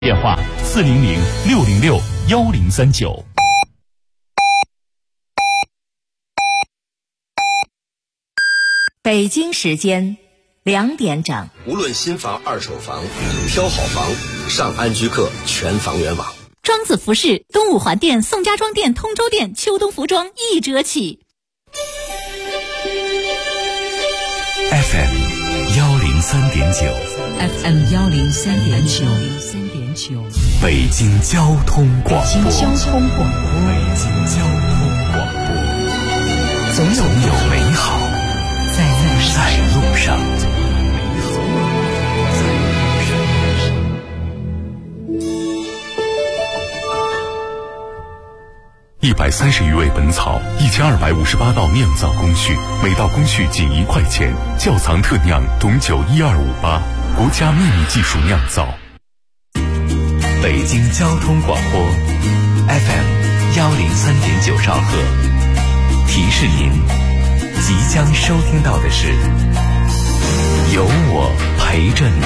电话400-606-1039。 北京时间2点整。 无论新房、二手房，挑好房，上安居客全房源网。 庄子服饰东五环店、宋家庄店、通州店秋冬服装1折起。 FM 103.9，FM 103.9， 北京交通广播， 北京交通广播， 总有美好在路上。130余味本草，1258道酿造工序，每道工序仅1块钱。窖藏特酿董酒12588，国家秘密技术酿造。北京交通广播 FM 103.9兆赫，提示您即将收听到的是有我陪着你。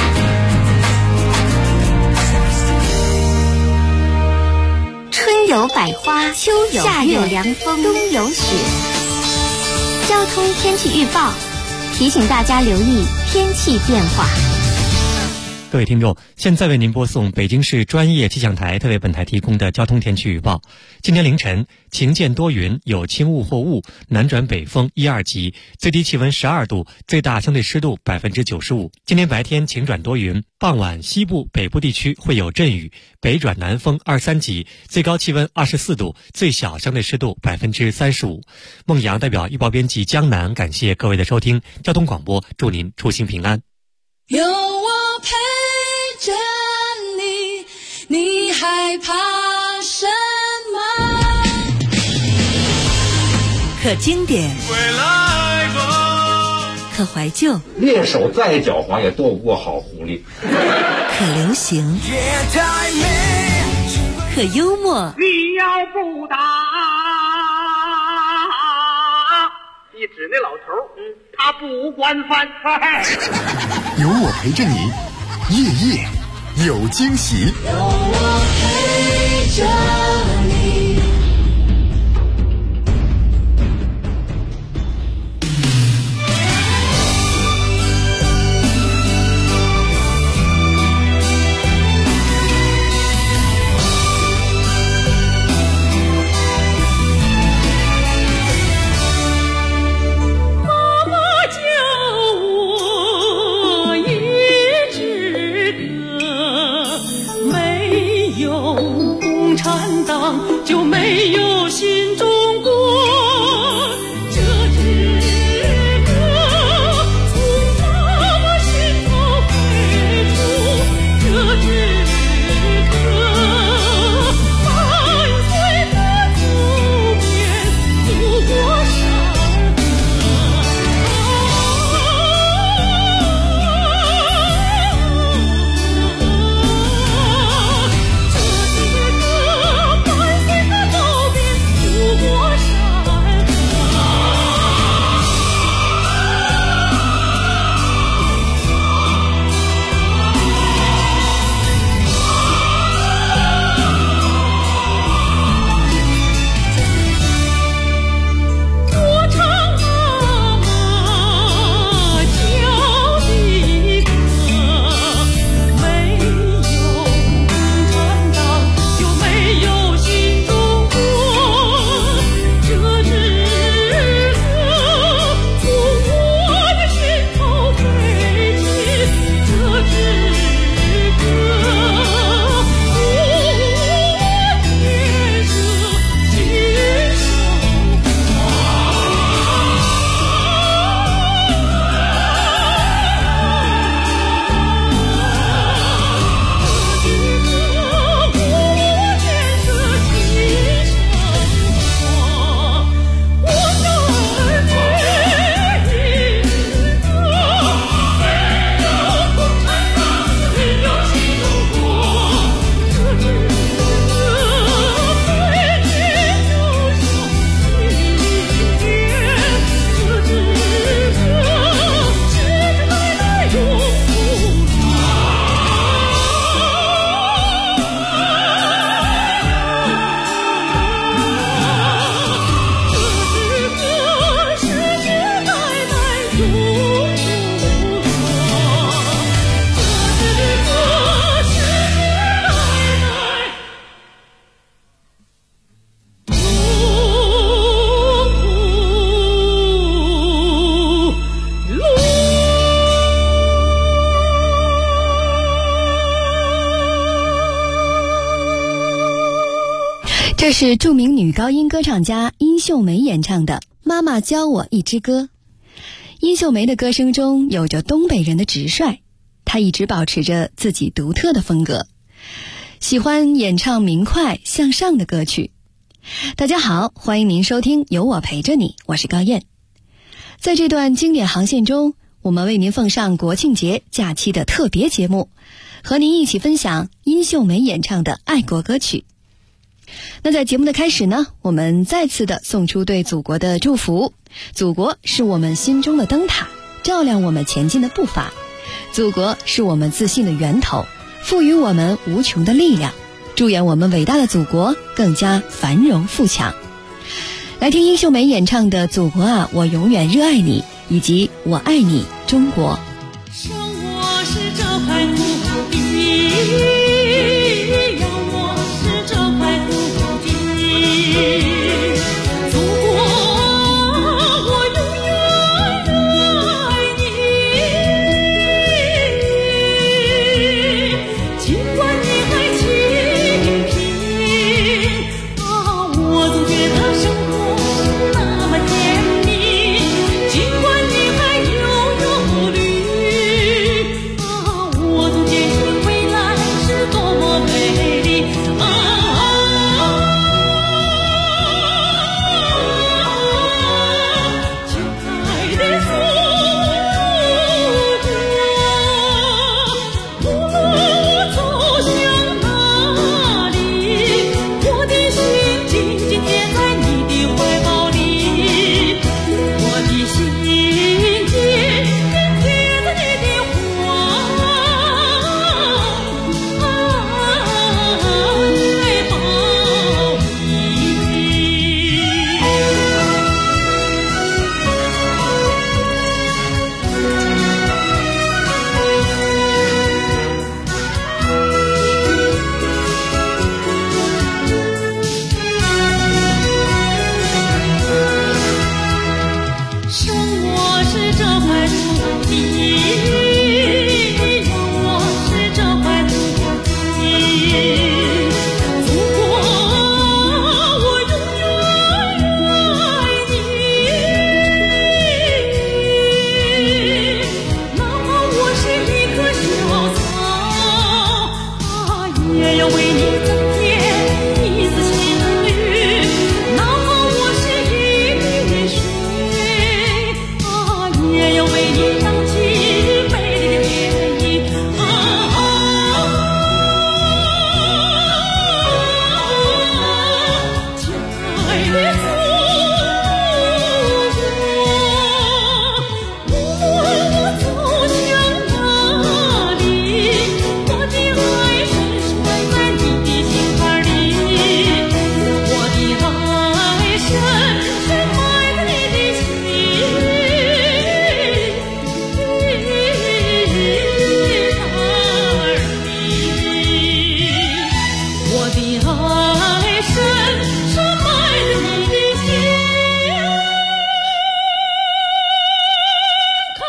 春有百花，秋有夏有凉风，冬有雪。交通天气预报提醒大家留意天气变化。 各位听众，现在为您播送北京市专业气象台特为本台提供的交通天气预报。今天凌晨晴间多云，有轻雾或雾，南转北风1、2级，最低气温12度，最大相对湿度95%。今天白天晴转多云，傍晚西部、北部地区会有阵雨，北转南风2、3级，最高气温24度，最小相对湿度35%。孟阳代表预报编辑江南，感谢各位的收听。交通广播，祝您出行平安。 有我陪着你，你害怕什么？ 可经典，可怀旧， 猎手再狡猾也斗不过好狐狸。 可流行，可幽默。 你要不打，你指那老头，他不惯犯。 有我陪着你，夜夜有惊喜。 有我陪着你。就没有新中国，这支歌从爸爸心头飞出，这支歌伴随着走遍祖国山河。 这是著名女高音歌唱家殷秀梅演唱的《妈妈教我一支歌》。殷秀梅的歌声中有着东北人的直率，她一直保持着自己独特的风格，喜欢演唱明快向上的歌曲。大家好，欢迎您收听有我陪着你，我是高燕。在这段经典航线中，我们为您奉上国庆节假期的特别节目，和您一起分享殷秀梅演唱的爱国歌曲。那在节目的开始呢，我们再次的送出对祖国的祝福。祖国是我们心中的灯塔，照亮我们前进的步伐。祖国是我们自信的源头，赋予我们无穷的力量。祝愿我们伟大的祖国更加繁荣富强。来听殷秀梅演唱的《祖国啊，我永远热爱你》，以及《我爱你中国》。 生我是这块土地，养我是这块土地，祖国我永远热爱你。尽管你还清贫啊，我总觉得生活是那么甜蜜。尽管你还有忧虑啊，我总坚信未来是多么美丽啊！亲爱的祖国，无论我走向哪里，我的心紧紧贴在你的怀抱里，我的心紧紧贴在你的怀抱里。生我是这块土地，养我是这块土地，祖国我永远热爱你。哪怕我是一棵小草啊，也要为你增添一丝新绿。哪怕我是一滴水啊，也要为你荡起美丽的涟漪啊！亲爱的祖国，无论我走向哪里，我的爱深深埋在你的心坎里，我的爱深深埋在你的心坎里，我的爱深深埋在你的心坎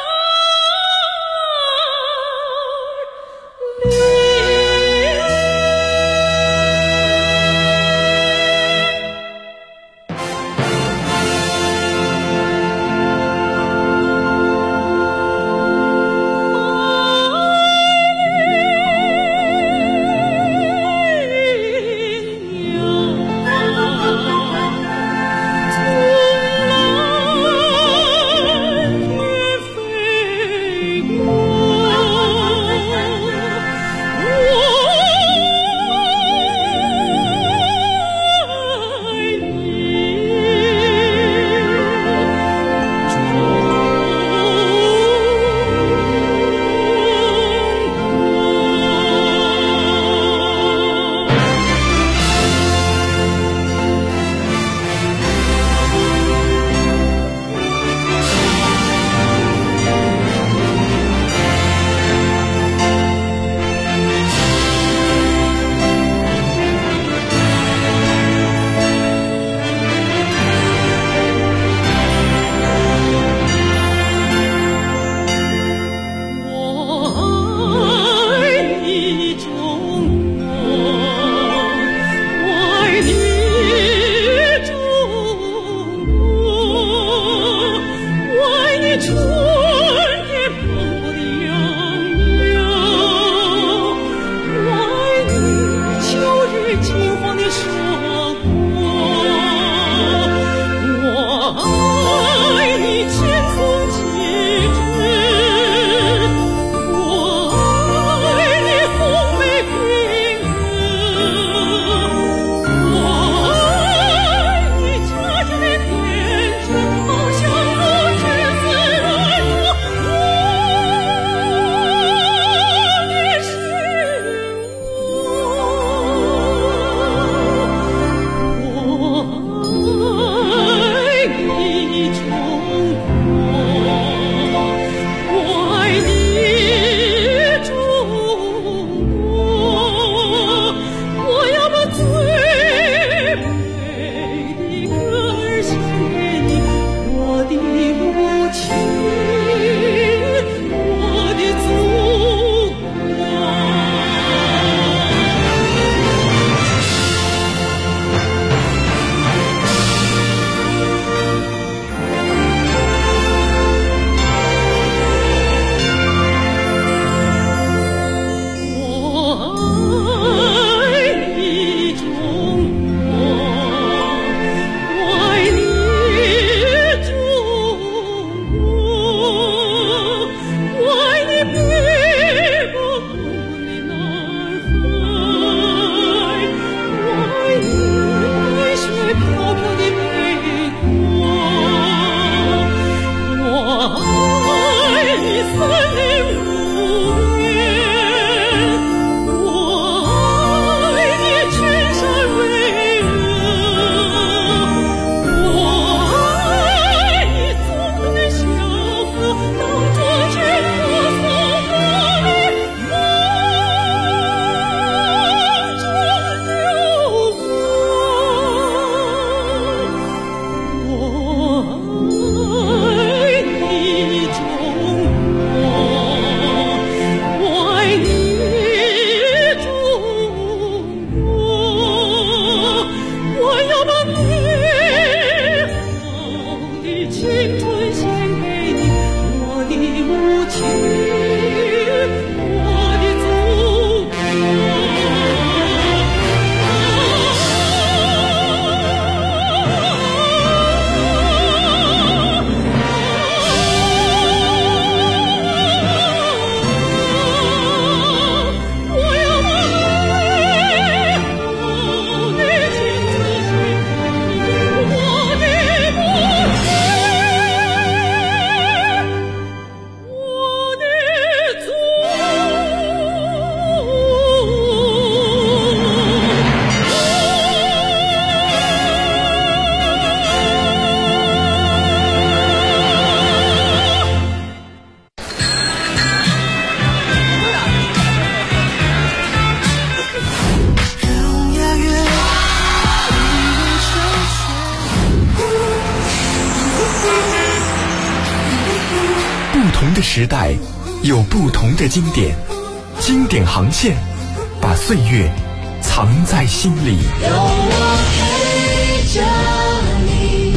我爱你中国，我爱你。 的时代，有不同的经典，经典航线，把岁月藏在心里。 有我陪着你。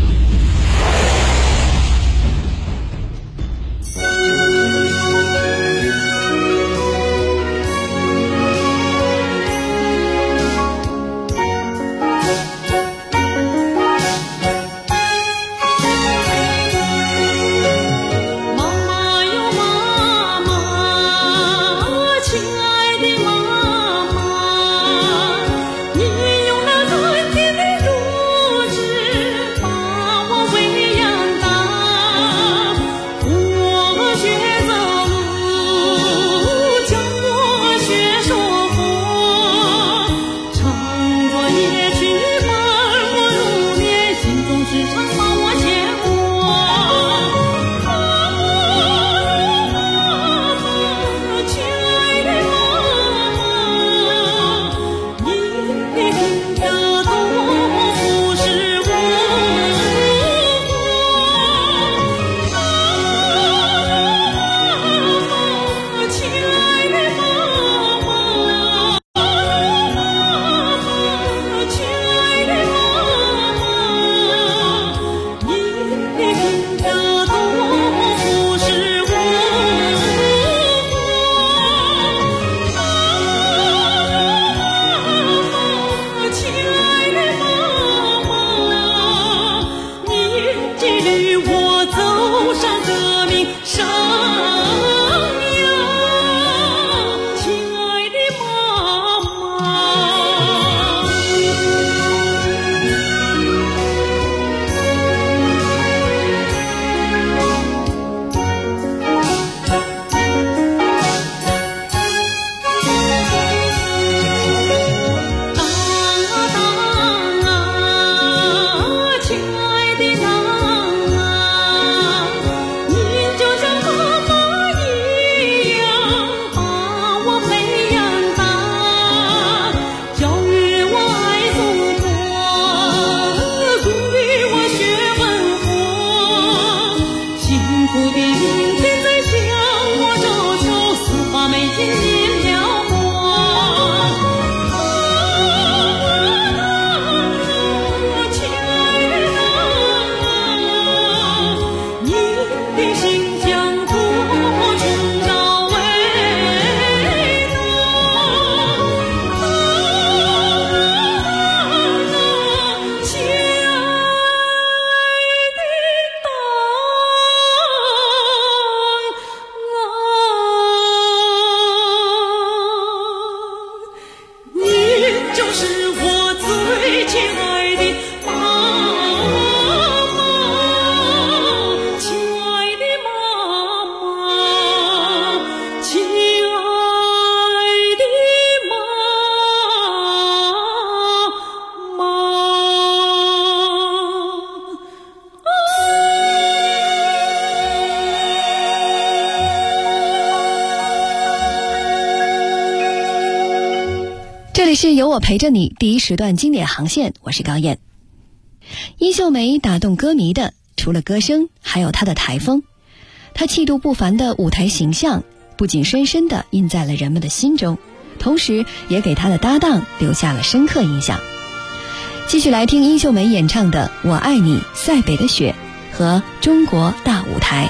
这里是有我陪着你第一时段经典航线，我是高燕。殷秀梅打动歌迷的除了歌声，还有她的台风。她气度不凡的舞台形象不仅深深地印在了人们的心中，同时也给她的搭档留下了深刻印象。继续来听殷秀梅演唱的《我爱你塞北的雪》和《中国大舞台》。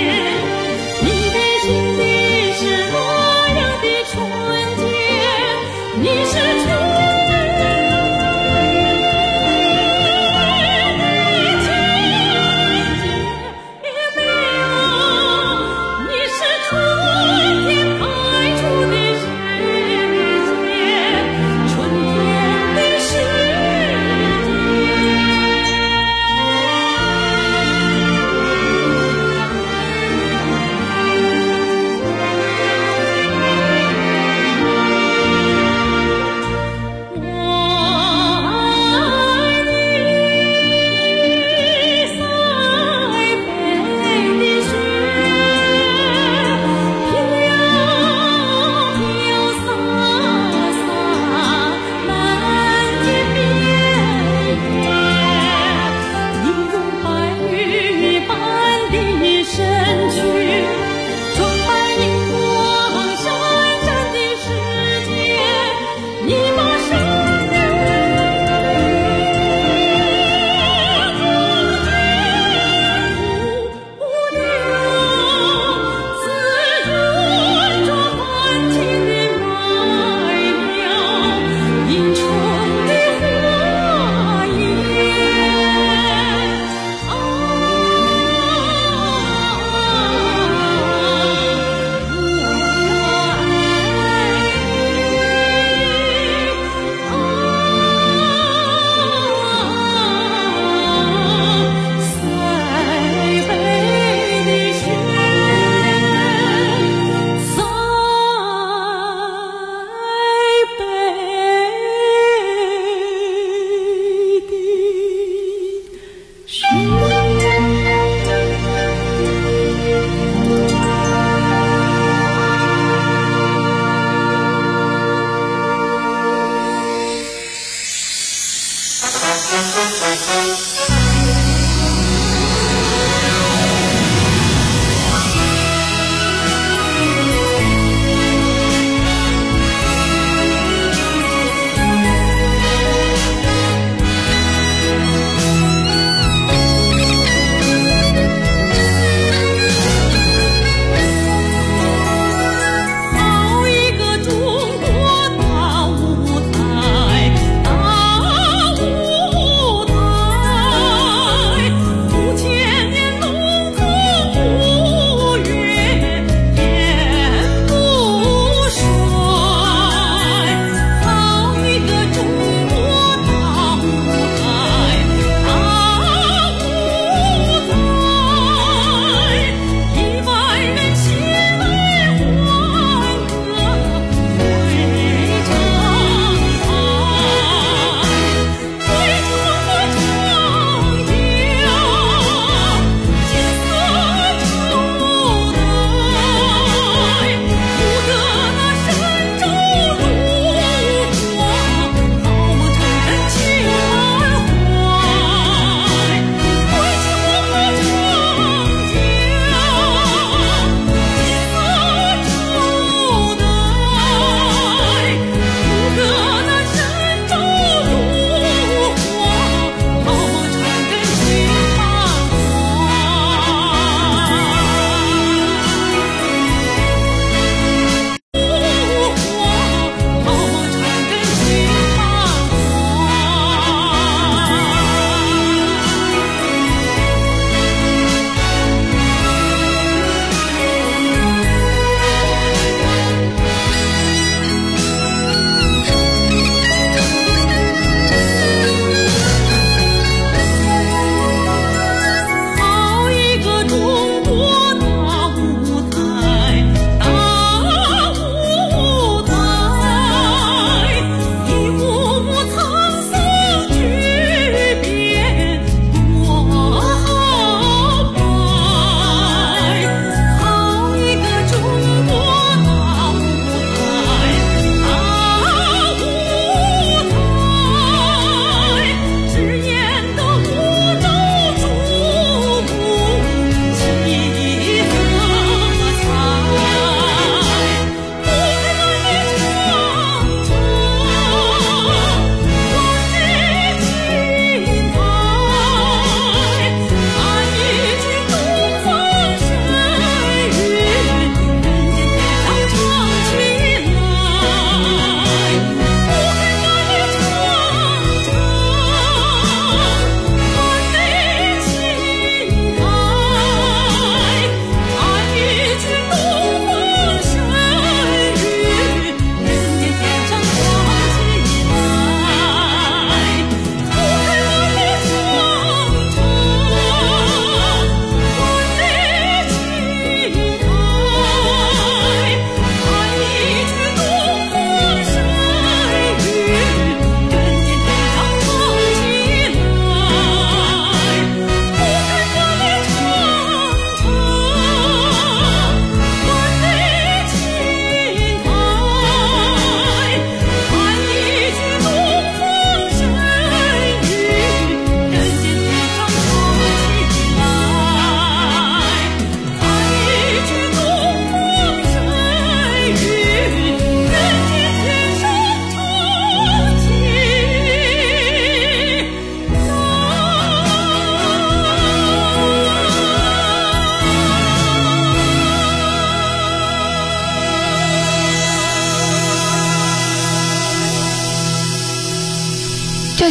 你的心里是那样的纯洁。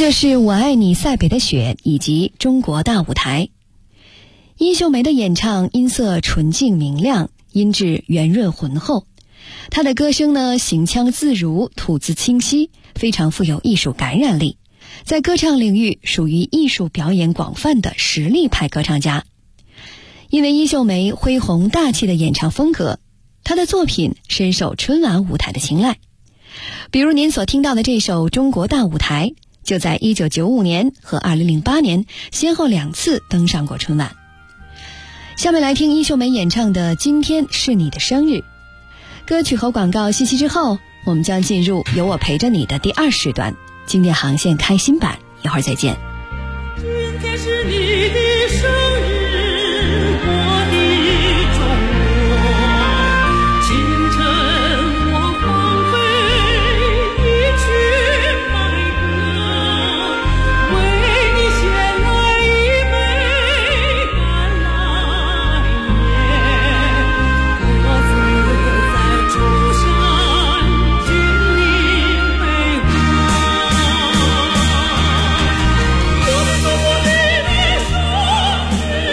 着是我爱你塞北的雪以及中国大舞台。殷秀梅的演唱音色纯净明亮，音质圆润浑厚，她的歌声呢行腔自如，吐字清晰，非常富有艺术感染力，在歌唱领域属于艺术表演广泛的实力派歌唱家。因为殷秀梅恢宏大气的演唱风格，她的作品深受春晚舞台的青睐。比如您所听到的这首《中国大舞台》，就在1995年和2008年先后2次登上过春晚。下面来听殷秀梅演唱的《今天是你的生日》。歌曲和广告信息之后，我们将进入有我陪着你的第2时段，经典航线开心版，一会儿再见。 今天是你的生日，我的中国，清晨我放飞一曲白鸽，为你衔来一枚橄榄叶，鸽子在竹山君临北望。我的中国给你生日。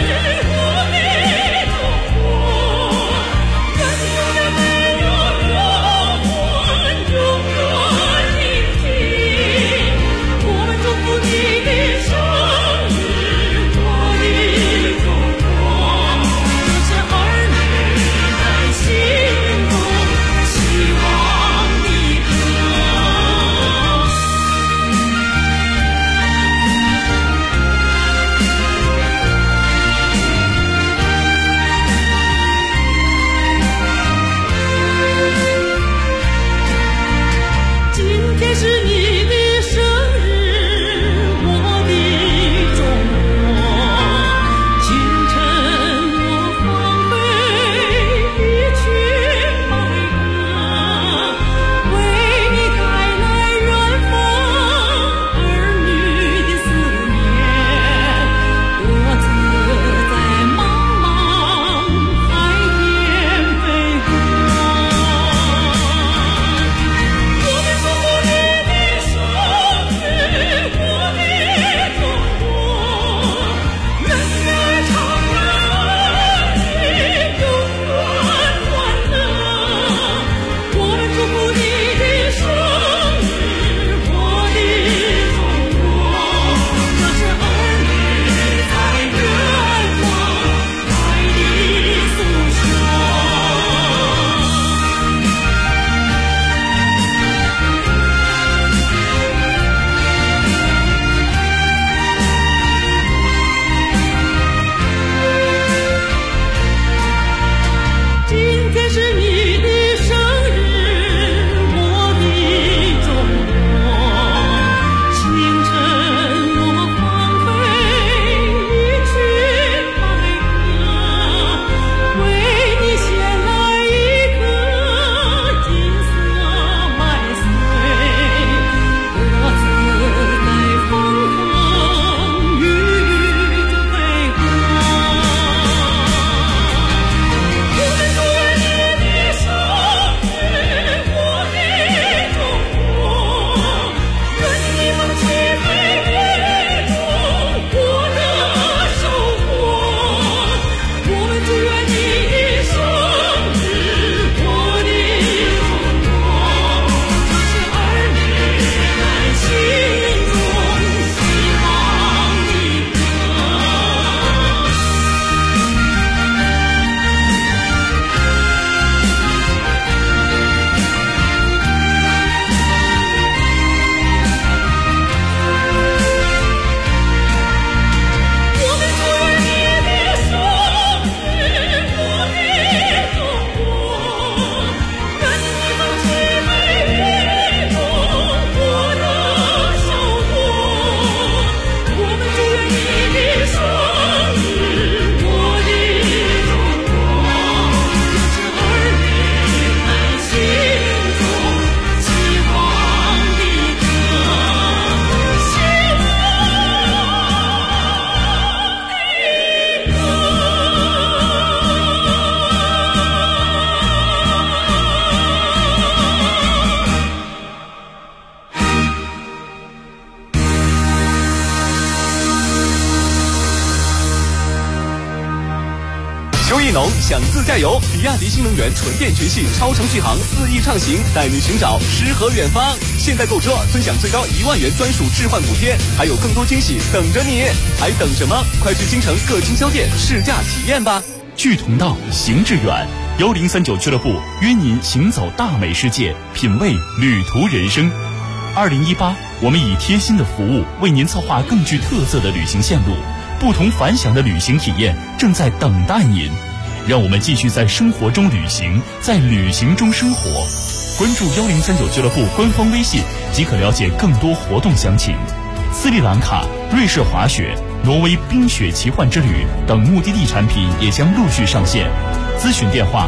周一农想自驾游，比亚迪新能源纯电全系超长续航4翼畅行，带你寻找诗和远方。现在购车尊享最高1万元专属置换补贴，还有更多惊喜等着你，还等什么？快去京城各经销店试驾体验吧！ 聚同道，行致远，1039俱乐部约您行走大美世界，品味旅途人生。2018，我们以贴心的服务为您策划更具特色的旅行线路，不同凡响的旅行体验正在等待您。让我们继续在生活中旅行，在旅行中生活。关注1039俱乐部官方微信即可了解更多活动详情。斯里兰卡、瑞士滑雪、挪威冰雪奇幻之旅等目的地产品也将陆续上线。咨询电话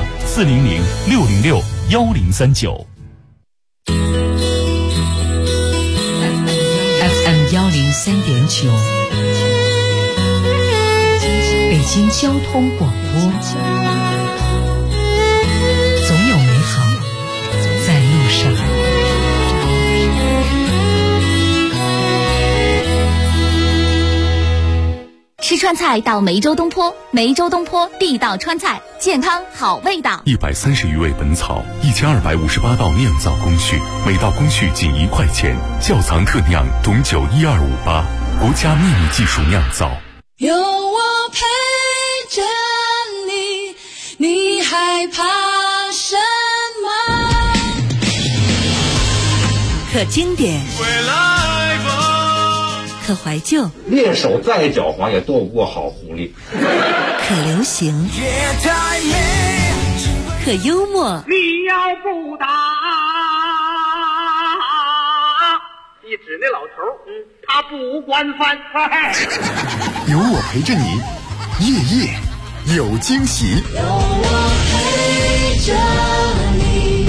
400-606-1039。 FM 103.9，北京交通广播，总有美好在路上。 吃川菜到梅州东坡，梅州东坡地道川菜，健康好味道。 130余味本草，1258道酿造工序，每道工序仅1块钱，窖藏特酿董酒12588，国家秘密技术酿造。 有我陪着你，你害怕什么？ 可经典，可怀旧， 猎手再狡猾也斗不过好狐狸。 可流行，可幽默。 你要不打，一指那老头他不惯犯。 有我陪着你，夜夜有惊喜。 有我陪着你。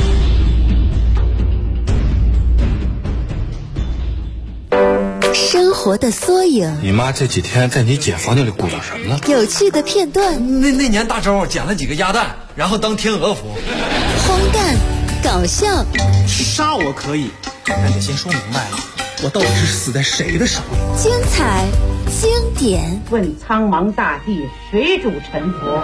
生活的缩影， 你妈这几天在你姐房间里鼓捣什么呢？ 有趣的片段。 那年大周捡了几个鸭蛋，然后当天鹅服。 荒诞，搞笑。 杀我可以，但得先说明白了，我到底是死在谁的手里？ 精彩，经典。 问苍茫大地，谁主沉浮？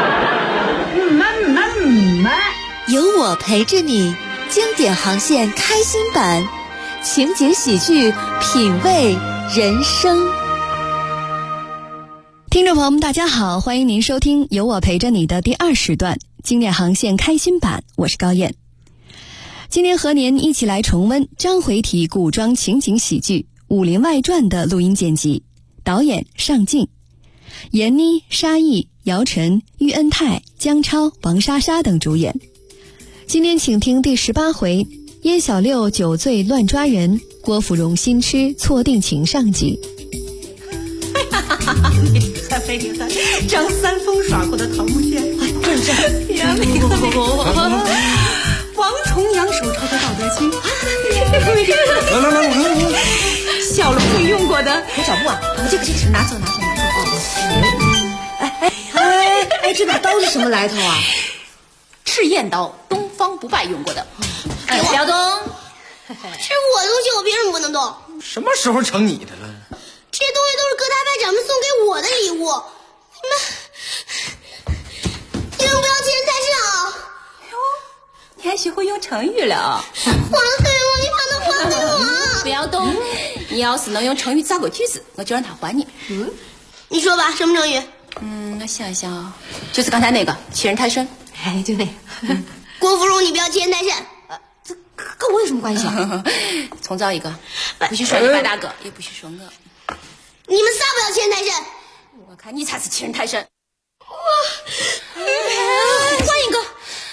有我陪着你，经典航线开心版。情景喜剧，品味人生。听众朋友们大家好，欢迎您收听有我陪着你的第2时段经典航线开心版，我是高燕。今天和您一起来重温章回体古装情景喜剧《武林外传》的录音剪辑，导演尚敬，闫妮、沙溢、姚晨、喻恩泰、姜超、王莎莎等主演。今天请听第18回燕小六酒醉乱抓人，郭芙蓉新吃错定情上集。 你看没你看，张三丰耍过的桃木剑，正是呀，没有王重阳手抄的《道德经》，小龙女用过的口角布啊，这个拿走哎，这把刀是什么来头啊？ 赤焰刀，东方不败用过的。给我，姚东， 这是我的东西，我凭什么不能动？ 什么时候成你的了？ 这些东西都是各大派掌门送给我的礼物，你们不要欺人太甚啊！ 哟，你还学会用成语了？ 还给我，你把它还给我！ 不要动，你要是能用成语造个句子，我就让他还你。 你说吧，什么成语？ 我想一想啊，就是刚才那个欺人太甚。 哎，就那个。 郭芙蓉，你不要欺人太甚。 这跟我有什么关系啊？ 重造一个，不许说你白大哥，也不许说我。 你们仨不要欺人太甚。 我看你才是欺人太甚。 换一个。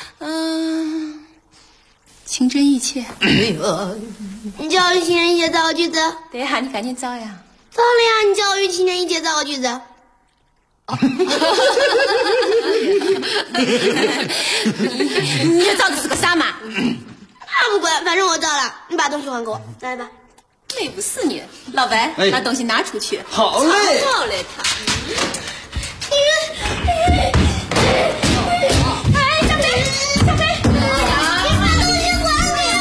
情真意切。 你叫我情人意切造个句子。 对呀，你赶紧造呀。 造了呀，你叫我情人意切造个句子。 你这造的是个啥嘛？ 不管，反正我造了，你把东西还给我，来吧。 累不死你，老白，把东西拿出去。 好嘞， 好嘞，他。 哎，小飞，你把东西还给我！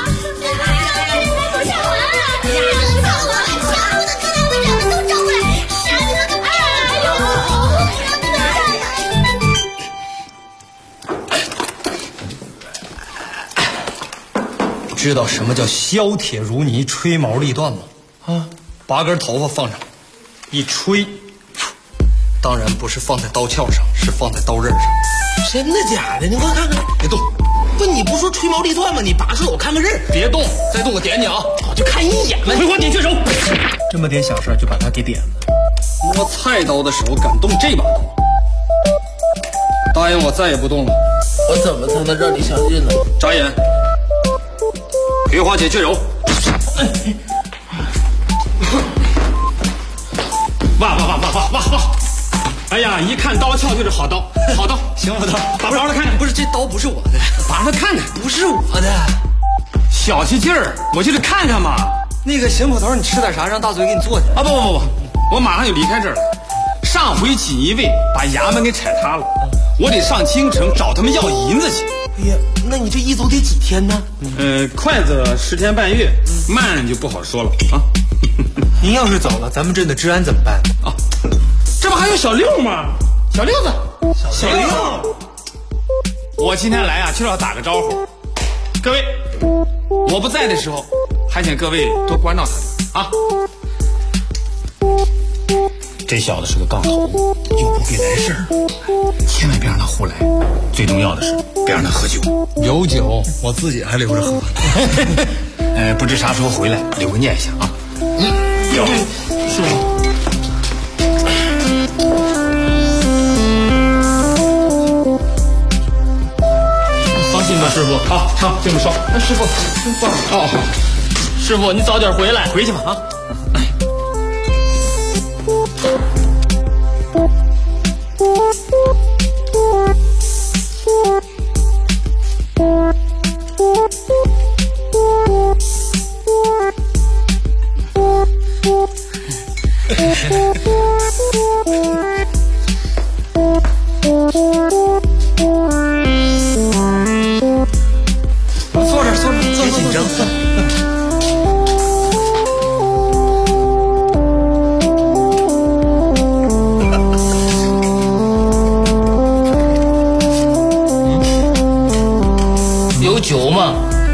我想玩了，你找我，全部的各大会长们都找过来，杀你们个屁！哎呦！ 知道什么叫削铁如泥、吹毛立断吗？啊，拔根头发放上，一吹，当然不是放在刀鞘上，是放在刀刃上。 真的假的？你给我看看，别动！不，你不说吹毛立断吗？你拔出来我看看刃。 别动，再动我点你啊！ 我就看一眼嘛。 葵花点穴手，这么点小事就把他给点了。摸菜刀的手敢动这把刀，答应我再也不动了。 我怎么才能让你相信呢？ 眨眼，葵花点穴手。哇！哎呀，一看刀鞘就是好刀，好刀，行我刀，拔不着了，看看，不是这刀不是我的，拔出来看看， 不是我的， 小气劲儿，我就是看看嘛。那个邢捕头，你吃点啥？让大嘴给你做去啊！不，我马上就离开这儿了。上回锦衣卫把衙门给踩塌了，我得上京城找他们要银子去。 哎呀，那你这一走得几天呢？ 快则10天半月，慢就不好说了啊。 您要是走了，咱们镇的治安怎么办啊？ 这不还有小六吗？小六子， 小六， 我今天来啊，就是要打个招呼。各位，我不在的时候，还请各位多关照他啊。这小子是个杠头，又不会来事儿，千万别让他胡来。最重要的是，别让他喝酒。 有酒，我自己还留着喝。 不知啥时候回来，留个念想啊。有，是吗？ 放心吧，师傅。 好，上这么烧。 师傅， 哦， 师傅你早点回来， 回去吧啊。 坐紧张。 有酒吗？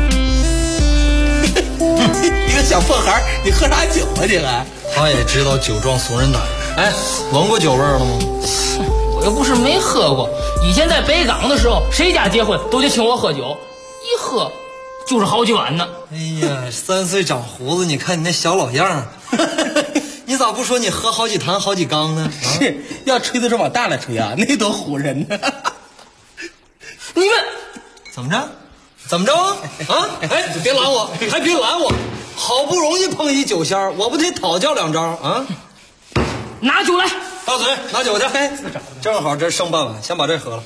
你个小破孩，你喝啥酒啊你还？ 他也知道酒壮怂人胆。哎，闻过酒味了吗？ 我又不是没喝过。以前在北港的时候，谁家结婚都得请我喝酒，一喝就是好几碗呢。 哎呀，3岁长胡子，你看你那小老样儿，你咋不说你喝好几坛好几缸呢？ 是，要吹的是往大了吹啊，那多唬人呢。 你们怎么着？啊？哎，别拦我，还别拦我！好不容易碰一酒仙儿，我不得讨教2招啊？ 拿酒来， 大嘴拿酒去。嘿，正好这剩半碗，先把这喝了。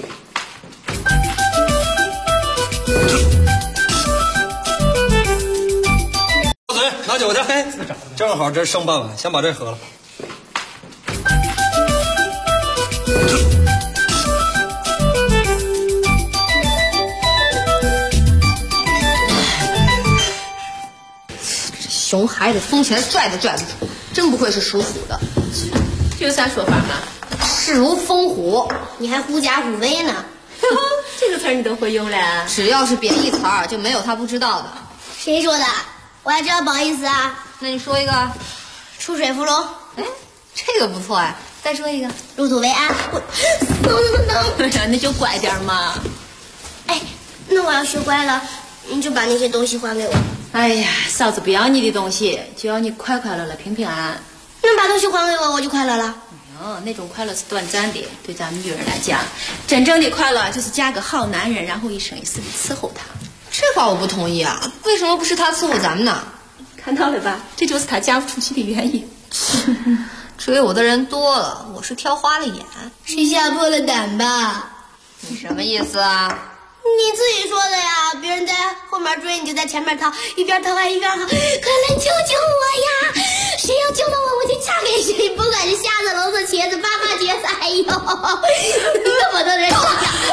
大嘴拿酒去。嘿，正好这剩半碗，先把这喝了。 熊孩子风前拽都拽不出，真不愧是属虎的。 这有啥说法吗？ 势如风虎，你还狐假虎威呢。 这个词儿你都会用了？ 只要是贬义词儿，就没有他不知道的。 谁说的？我还知道不好意思啊。 那你说一个， 出水芙蓉。 哎，这个不错哎。再说一个， 入土为安。 哎呀，那就乖点嘛。 哎，那我要学乖了，你就把那些东西还给我。 哎呀，嫂子不要你的东西，就要你快快乐乐、平平安安。 那把东西还给我，我就快乐了。 那种快乐是短暂的，对咱们女人来讲，真正的快乐就是嫁个好男人，然后一生一世的伺候他。 这话我不同意啊！为什么不是他伺候咱们呢？ 看到了吧，这就是他嫁不出去的原因。 追我的人多了，我是挑花了眼， 是吓破了胆吧？ 你什么意思啊？ 你自己说的呀！别人在后面追，你就在前面逃，一边逃还一边喊：“快来救救我呀！谁要救到我，我就嫁给谁，不管是瞎子、聋子、瘸子、八八角子，哎呦，那么多人上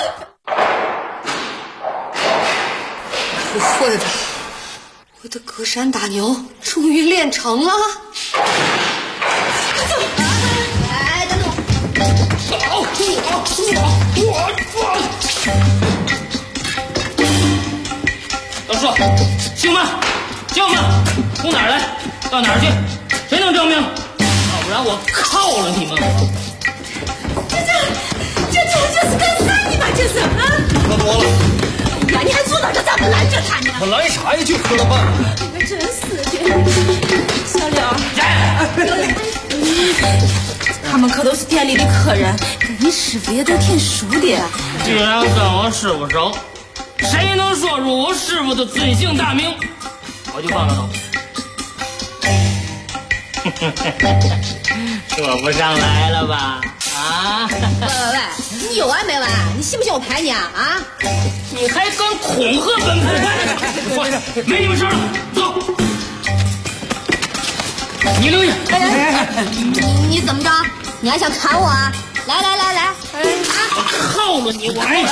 不会吧？我的隔山打牛终于练成了！哎，等等！ 老师， 行吗？行吗？从哪儿来到哪儿去？谁能证明？要不然我铐了你们！ 这是干啥呢吧？这是啊！ 喝多了。 呀，你还坐到这咋不拦着他呢？ 我拦啥呀？就喝了半。 你可真是的，小刘。他们可都是店里的客人，跟你师傅也都挺熟的。 既然跟我师傅熟，谁能说出我师傅的尊姓大名，我就放他走。说不上来了吧？啊！ 喂，你有完没完？你信不信我拍你啊？啊！ 你还敢恐吓本捕快？没你们事了，走。你留下！ 你怎么着？你还想砍我啊？来！ 铐了你！我还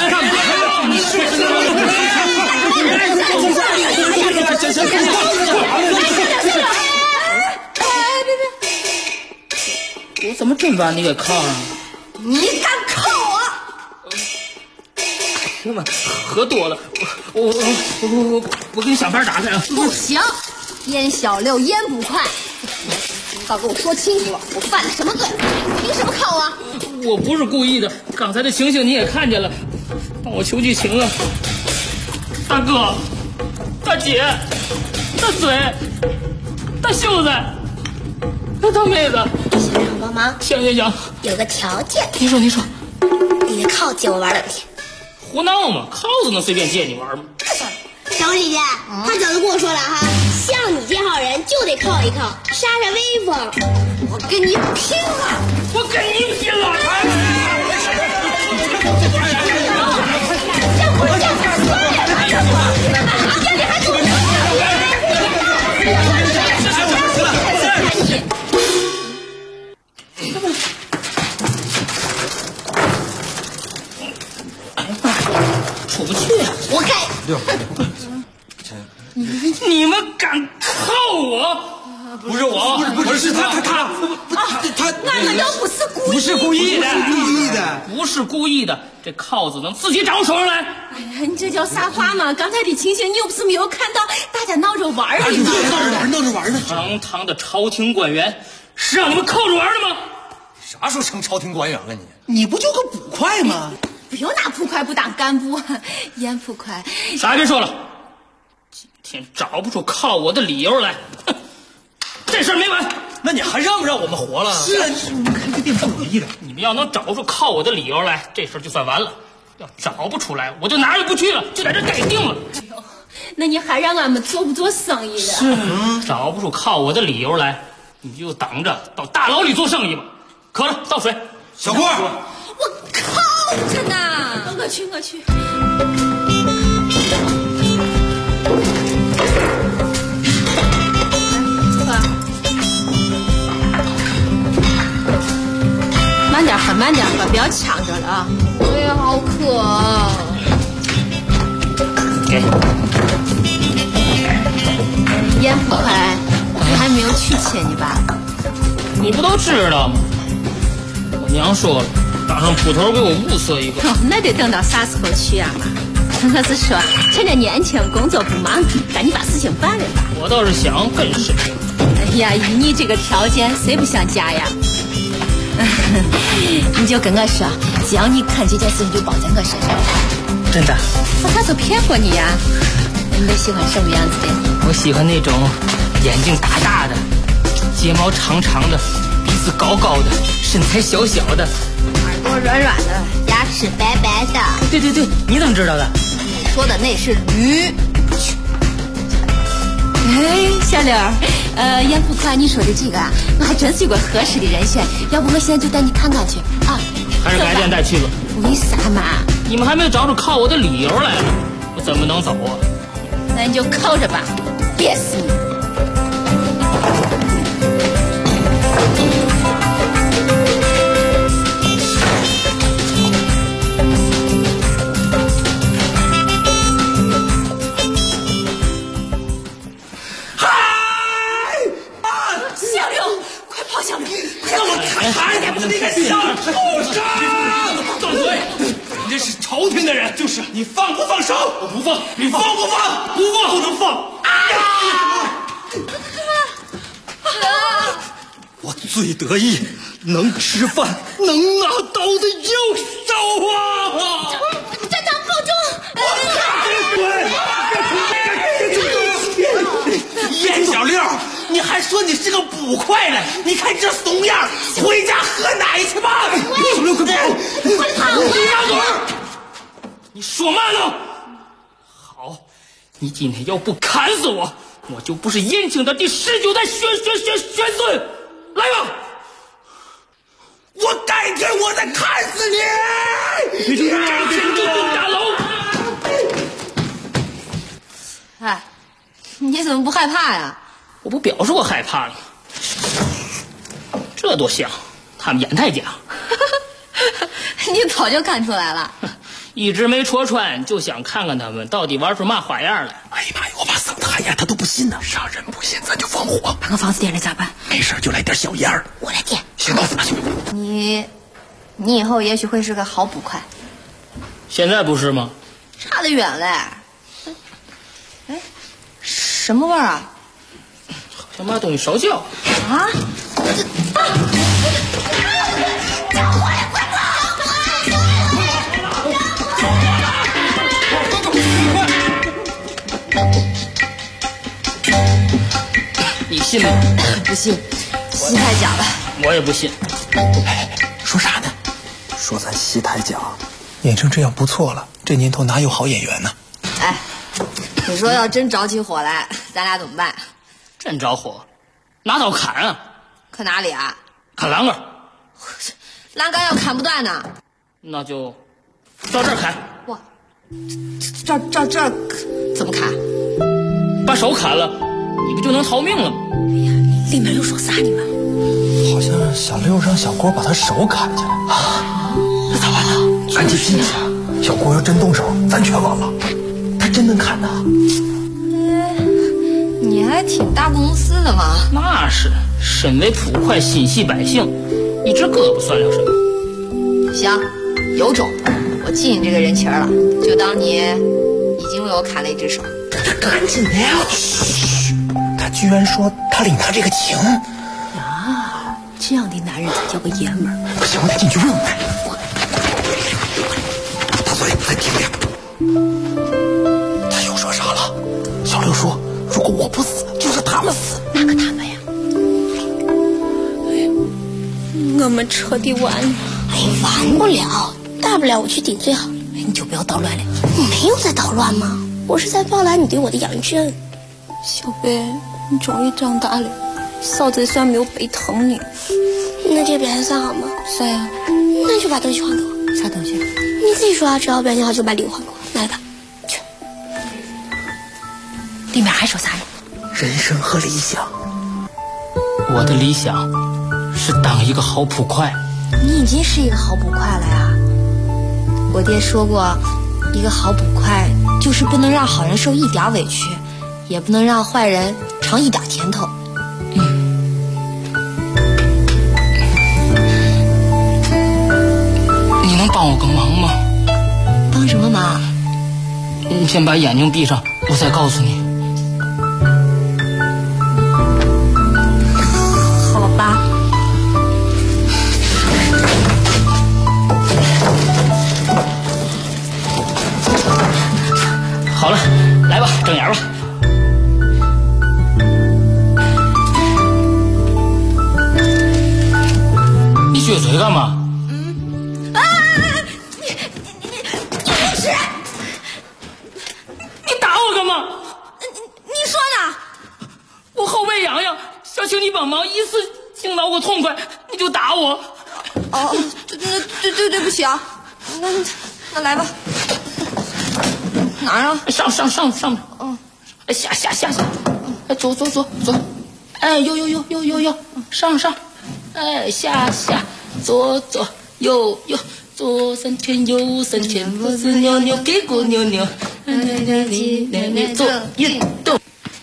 我怎么真把你给铐上？ 你敢铐我？ 喝多了，我给你想法打开啊！ 不行，燕小六燕捕快，你倒给我说清楚了，我犯了什么罪？凭什么铐我？ 我不是故意的，刚才的情形你也看见了，帮我求句情啊！大哥、大姐、大嘴、大秀才、大妹子， 想让帮忙？ 想， 有个条件。 你说， 你的铐借我玩2天。 胡闹嘛！铐子能随便借你玩吗？ 小姐姐，他早就跟我说了哈，像你这号人就得铐一铐，杀威风。我跟你拼了！ 我跟你拼了！出不去啊！ 活该！ 你们敢铐我？不是我， 不是他， 俺们都不是故意的， 不是故意的，这铐子能自己长手上来？ 哎呀，你这叫啥话嘛？刚才的情形你又不是没有看到，大家闹着玩的呢。 闹着玩呢。 堂堂的朝廷官员是让你们铐着玩的吗？ 啥时候成朝廷官员了你？你不就个捕快吗？ 不用拿捕快不当干部，燕捕快。 啥也别说了，今天找不出铐我的理由来，哼，这事儿没完。 那你还让不让我们活了？是啊，我们看这店不容易的。 你们要能找出铐我的理由来，这事儿就算完了。要找不出来，我就哪儿也不去了，就在这待定了。 哎呦，那你还让俺们做不做生意的？ 是，找不出铐我的理由来，你就等着到大牢里做生意吧。渴了，倒水。 小郭， 我靠着呢。我去。慢点喝，不要呛着了啊！ 我也好渴啊。 给。 燕捕快，你还没有娶妻呢吧？ 你不都知道吗？我娘说了，当上捕头给我物色一个。 那得等到啥时候娶呀嘛？我是说，趁着年轻，工作不忙，赶紧把事情办了吧。 我倒是想跟谁。 哎呀，以你这个条件，谁不想嫁呀？你就跟我说，只要你看这件事情就包在我身上。 真的？ 我咋就骗过你呀？你都喜欢什么样子的？ 我喜欢那种眼睛大大的，睫毛长长的，鼻子高高的，身材小小的， 耳朵软软的，牙齿白白的。 对，你怎么知道的？ 你说的那是驴。 哎，小刘，燕捕快，你说的这个啊，我还真是有个合适的人选，要不我现在就带你看看去啊？ 还是改天再去吧。 为啥嘛？ 你们还没找出铐我的理由来呢，我怎么能走啊？ 那你就靠着吧，憋死你！ 你这是朝廷的人，就是你放不放手？我不放，你放不放？不放，不能放啊！ 我最得意，能吃饭，能拿刀的右手啊！ 站长保重！ 严小六，你还说你是个捕快呢？你看这怂样，回家喝奶去吧！小六，快跑！ 快跑！ 你让嘴！你说嘛呢？好，你今天要不砍死我，我就不是延庆的第19代玄孙。来吧， 我改天我再砍死你！ 别这栋大楼！ 哎，你怎么不害怕呀？ 我不表示我害怕了，这多像，他们演太假。 你早就看出来了， 一直没戳穿，就想看看他们到底玩出嘛花样来。 哎呀妈呀，我把嗓子喊哑，他都不信呢。杀人不信，咱就放火， 把个房子点了咋办？ 没事就来点小烟儿， 我来点。 行吧，行。 你以后也许会是个好捕快。 现在不是吗？ 差得远嘞。哎，什么味儿啊？ 好像嘛东西烧焦啊！ 救我呀！快跑！ 你信吗？ 不信，戏太假了。 我也不信。 说啥呢？说咱戏太假，演成这样不错了。这年头哪有好演员呢？ 哎，你说要真着起火来，咱俩怎么办？ 真着火，拿刀砍啊！ 砍哪里啊？ 砍栏杆。 栏杆要砍不断呢。 那就到这儿砍。 哇，这怎么砍？ 把手砍了，你不就能逃命了吗？ 哎呀，里面又说啥你们？ 好像小六让小郭把他手砍下来啊！这咋办呢？赶紧进去啊！小郭要真动手，咱全完了。他真能砍呐！ 你还挺大公司的嘛？ 那是，身为捕快心系百姓，一只胳膊算了什么？ 行，有种，我记你这个人情了，就当你已经为我砍了一只手。 赶紧的呀！嘘，他居然说他领他这个情啊！这样的男人才叫个爷们儿。 不行，我得进去问问。大嘴，再听听。他又说啥了？小六说，如果我不死，就是他们死。 哪个他们呀？ 我们彻底完了。哎，完不了，大不了我去顶罪好。 你就不要捣乱了。 你没有在捣乱吗？我是在报答你对我的养育。 小贝，你终于长大了，嫂子虽然没有白疼你。 那这表现算好吗？ 算呀。 那就把东西还给我。 啥东西？ 你自己说啊，只要表现好就把礼物还给我。来吧，去。 里面还说啥呢？ 人生和理想。 我的理想是当一个好捕快。 你已经是一个好捕快了呀。我爹说过，一个好捕快就是不能让好人受一点委屈，也不能让坏人尝一点甜头。 你能帮我个忙吗？ 帮什么忙？ 你先把眼睛闭上，我再告诉你。 好吧。 好了，来吧，睁眼吧。你撅嘴干嘛？ 你是？ 你打我干嘛？ 你说呢？ 我后背痒痒，想请你帮忙，一次性挠个痛快，你就打我。 哦，对不起啊，那来吧。哪儿啊？ 上面。 嗯， 下。哎，左。哎，右，上。哎，下，左，右，左3圈，右3圈，脖子扭扭，屁股扭扭，做运动。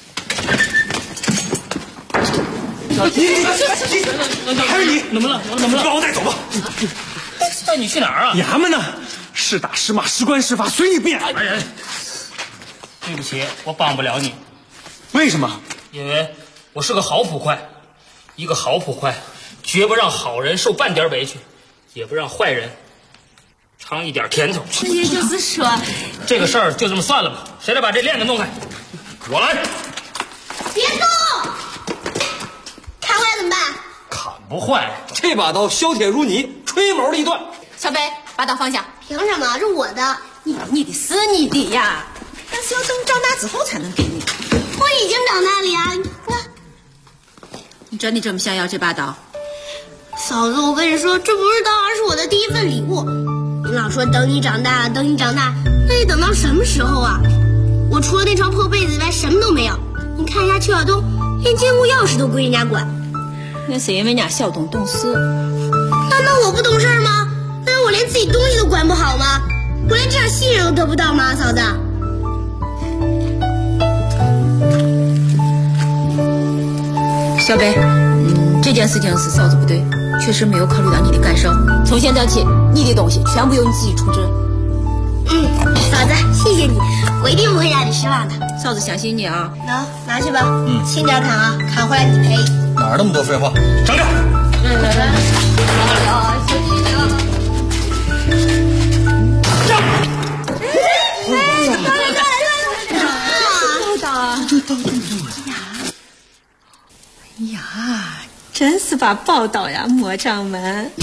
还是你？ 怎么了？ 把我带走吧。 带你去哪儿啊？ 衙门呢？是打是骂，是官是罚，随你便。 对不起，我帮不了你。 为什么？ 因为我是个好捕快，一个好捕快，绝不让好人受半点委屈，也不让坏人尝一点甜头。 也就是说， 这个事儿就这么算了吧。谁来把这链子弄开？我来。 别动！砍坏怎么办？ 砍不坏， 这把刀削铁如泥，吹毛立断。 小北，把刀放下。 凭什么？是我的。 你的是你的呀，但是要等长大之后才能给你。 我已经长大了呀， 你真的这么想要这把刀？ 嫂子，我跟你说，这不是刀，而是我的第一份礼物。你老说等你长大，等你长大，那得等到什么时候啊？我除了那床破被子以外，什么都没有。你看人家邱晓东，连金库钥匙都归人家管。 那是因为人家小东懂事。 难道我不懂事吗？难道我连自己东西都管不好吗？我连这样信任都得不到吗，嫂子？ 小北，这件事情是嫂子不对，确实没有考虑到你的感受。从现在起，你的东西全部由你自己处置。 嫂子，谢谢你，我一定不会让你失望的。 嫂子相信你啊。 拿去吧，轻点砍啊，砍回来你赔。 哪儿那么多废话？ 省着。 哎呀，真是把宝刀呀磨上门。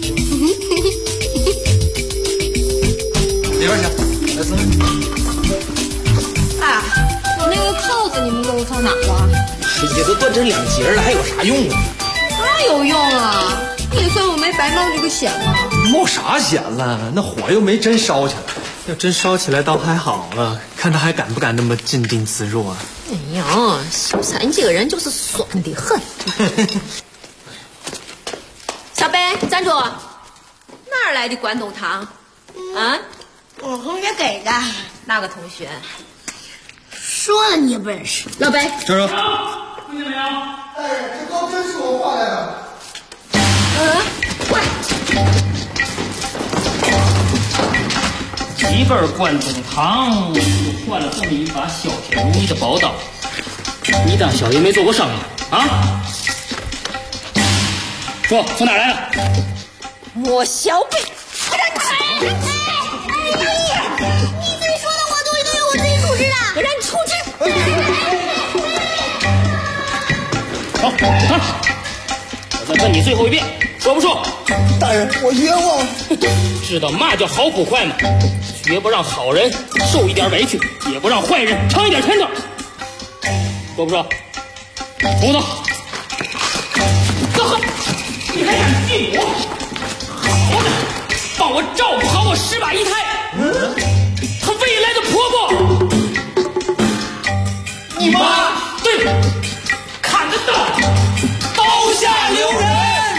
里边去，来4分。 啊，我那个扣子你们给我放哪了？ 也都断成2截了，还有啥用啊？ 哪有用啊？也算我没白冒这个险嘛。 冒啥险了？那火又没真烧起来。 要真烧起来倒还好了，看他还敢不敢那么镇定自若啊？ 哎呀，秀才，你这个人就是酸的很。小北，站住！哪儿来的关东糖？啊？ 我同学给的。 哪个同学？ 说了你也不认识。 老北， 站住！ 听见没有？ 哎，这刀真是我换来的。 喂。 几根关东糖就换了这么一把小铁如泥的宝刀，你当小爷没做过生意啊？说从哪儿来的？ 我小北。 你自己说的，我东西都是我自己处置的， 我让你处置。 好，我再问你最后一遍，说不说？ 大人，我冤枉。 知道嘛叫好捕快吗？绝不让好人受一点委屈，也不让坏人尝一点甜头。说不说？红子，走！你还敢进我？好的，帮我照顾好我10把姨太，她未来的婆婆。你妈？对了，看得到，刀下留人。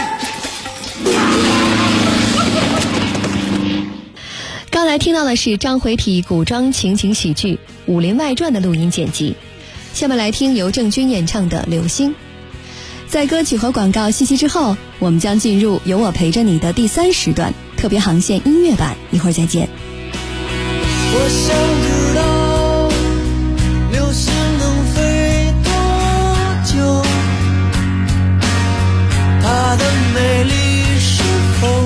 刚才听到的是章回体古装情景喜剧《武林外传》的录音剪辑，下面来听由郑钧演唱的《流星》。在歌曲和广告信息之后，我们将进入有我陪着你的第3时段特别航线音乐版，一会儿再见。 我想知道流星能飞多久，它的美丽是否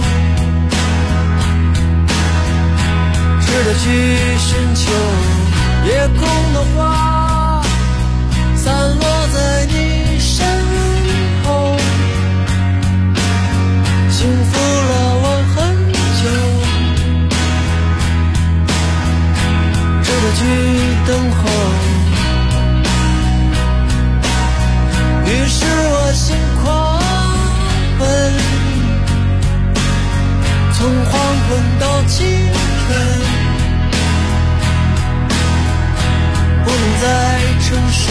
值得去寻求？夜空的花散落在你身后，幸福了我很久，值得去等候。于是我心狂奔，从黄昏到清晨，不能再承受。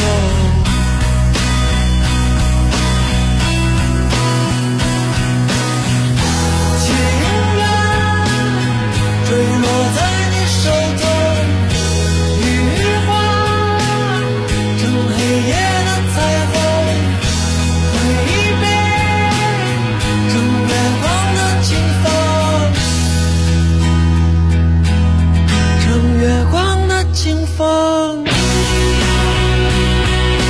情人坠落在你手中，雨花正黑夜的彩虹，挥别正月光的清风，正月光的清风。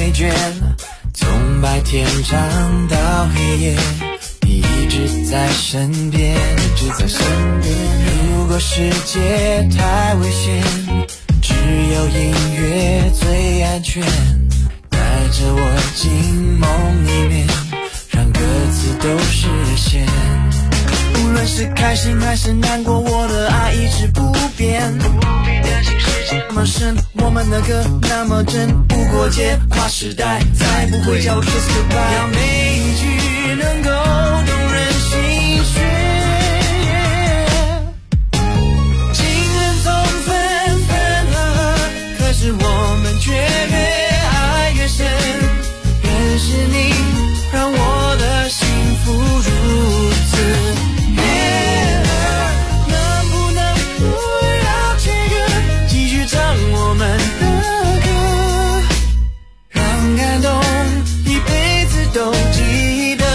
会倦，从白天长到黑夜，你一直在身边，一直在身边。如果世界太危险，只有音乐最安全，带着我进梦里面，让歌词都实现。无论是开心还是难过，我的爱一直不变。不必担心时间那么深，我们的歌那么真，不过界跨时代，再不会叫 kiss goodbye。让每一句能够动人心弦。情人总分分合合，可是我们却越爱越深。认识你，让我的幸福如此。我们的歌，让感动一辈子都记得。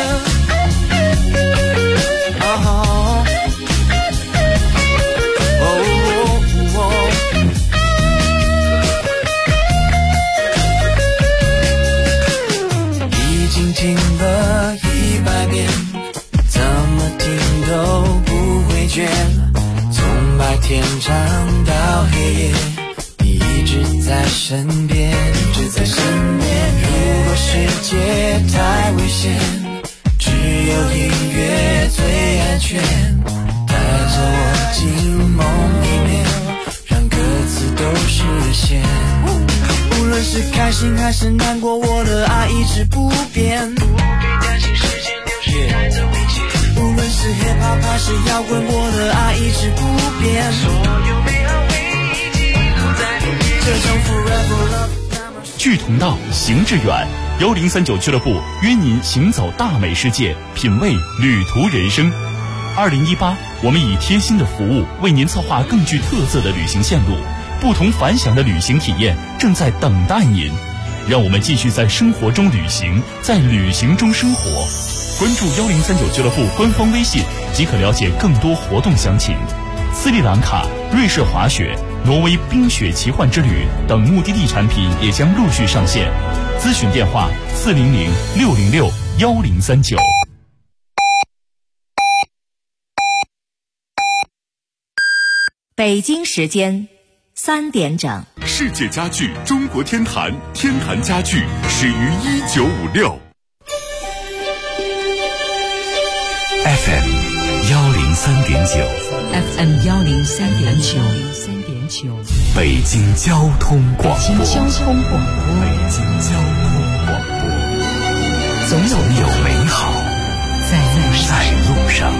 已经听了100遍，怎么听都不会倦。从白天长到黑夜，一直在身边，一直在身边。如果世界太危险，只有音乐最安全，带着我进梦里面，让歌词都实现。无论是开心还是难过，我的爱一直不变。不必担心时间流逝带走一切。无论是 hip hop 还是摇滚，我的爱一直不变。所有美好回忆记录在这场 forever love。 志同道，行致远。1039俱乐部约您行走大美世界，品味旅途人生。2018，我们以贴心的服务为您策划更具特色的旅行线路，不同凡响的旅行体验正在等待您。让我们继续在生活中旅行，在旅行中生活。关注1039俱乐部官方微信，即可了解更多活动详情。斯里兰卡、瑞士滑雪、挪威冰雪奇幻之旅等目的地产品也将陆续上线。咨询电话400-606-1039。 北京时间3点整。 世界家具中国天坛，天坛家具始于1956。 FM 103.9 FM 103.9， 北京交通广播， 北京交通广播，总有美好在路上。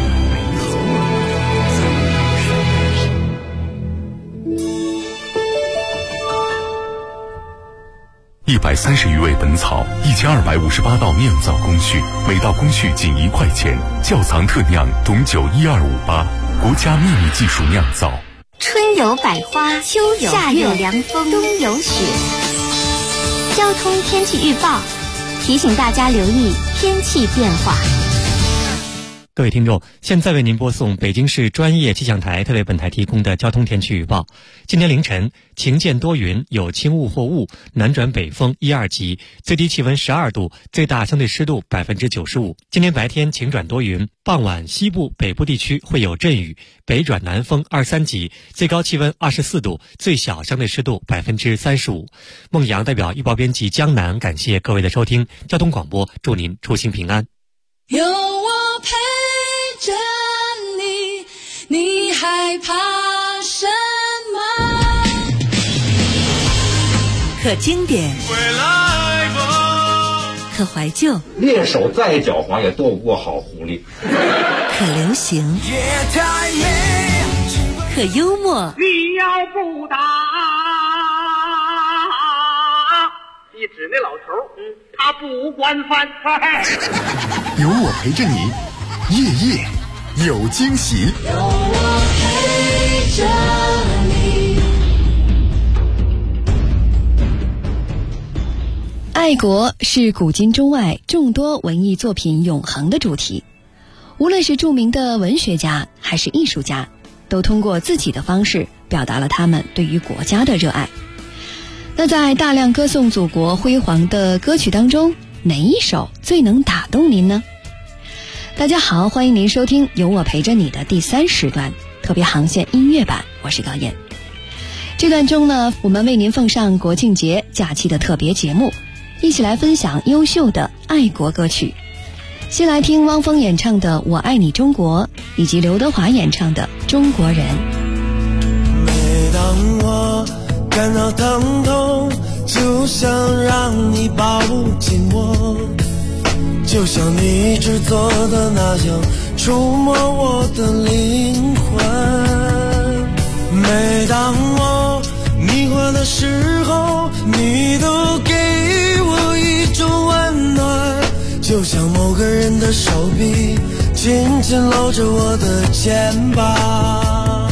130余味本草，1258道酿造工序，每道工序仅1块钱。窖藏特酿董酒12588，国家秘密技术酿造。 春有百花，秋有夏有凉风，冬有雪。交通天气预报提醒大家留意天气变化。 各位听众，现在为您播送北京市专业气象台特为本台提供的交通天气预报。今天凌晨晴间多云，有轻雾或雾，南转北风1、2级，最低气温12度，最大相对湿度95%。今天白天晴转多云，傍晚西部、北部地区会有阵雨，北转南风2、3级，最高气温24度，最小相对湿度35%。孟阳代表预报编辑江南，感谢各位的收听。交通广播，祝您出行平安。 有我陪着你，你害怕什么？ 可经典，可怀旧， 猎手再狡猾也斗不过好狐狸。 可流行，可幽默。 你要不打，你指那老头他不惯犯。 有我陪着你，夜夜有惊喜。 有我陪着你。 爱国是古今中外众多文艺作品永恒的主题，无论是著名的文学家还是艺术家，都通过自己的方式表达了他们对于国家的热爱。 那在大量歌颂祖国辉煌的歌曲当中，哪一首最能打动您呢？大家好，欢迎您收听有我陪着你的第3时段特别航线音乐版，我是高燕。这段中呢，我们为您奉上国庆节假期的特别节目，一起来分享优秀的爱国歌曲。先来听汪峰演唱的《我爱你中国》，以及刘德华演唱的《中国人》。 每当我感到疼痛，就想让你抱紧我，就像你一直做的那样，触摸我的灵魂。每当我迷惑的时候，你都给我一种温暖，就像某个人的手臂紧紧搂着我的肩膀。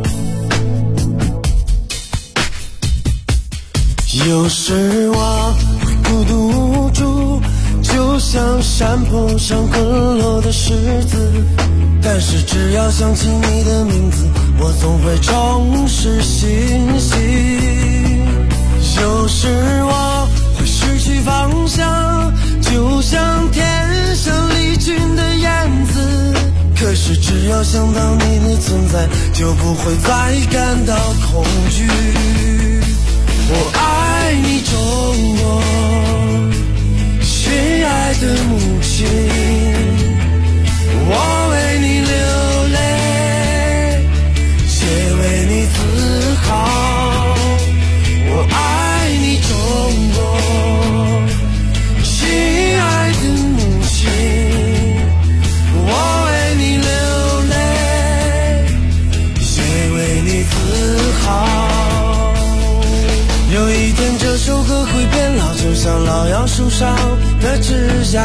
有时我会孤独无助，就像山坡上滚落的石子，但是只要想起你的名字，我总会重拾信心。有时我会失去方向，就像天上离群的燕子，可是只要想到你的存在，就不会再感到恐惧。我爱你中国，亲爱的母亲，我为你流泪，也为你自豪。我爱你中国，亲爱的母亲，我为你流泪，也为你自豪。有一天这首歌会变老，就像老杨树上的枝桠，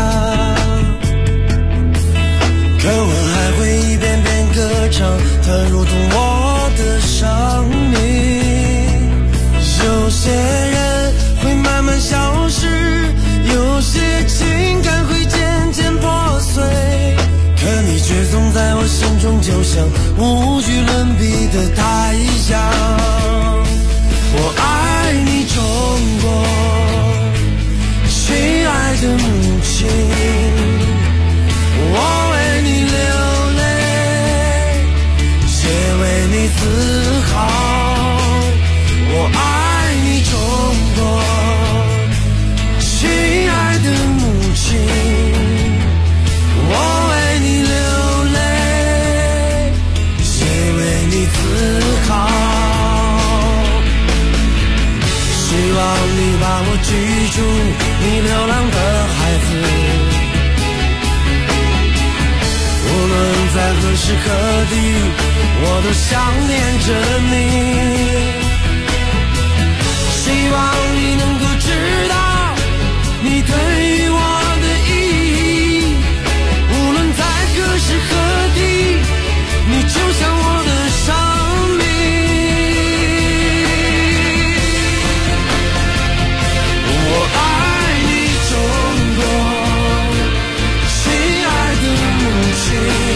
可我还会一遍遍歌唱，它如同我的生命。有些人会慢慢消失，有些情感会渐渐破碎，可你却总在我心中，就像无与伦比的太阳。我爱你中国，亲爱的母亲，我为你流泪，也为你自豪。我爱你中国，亲爱的母亲，我为你流泪，也为你自豪。希望你把我记住，你流浪的孩子，无论在何时何地，我都想念着你。希望你能够知道你对于我的意义，无论在何时何地，你就像我的生命。我爱你中国，亲爱的母亲，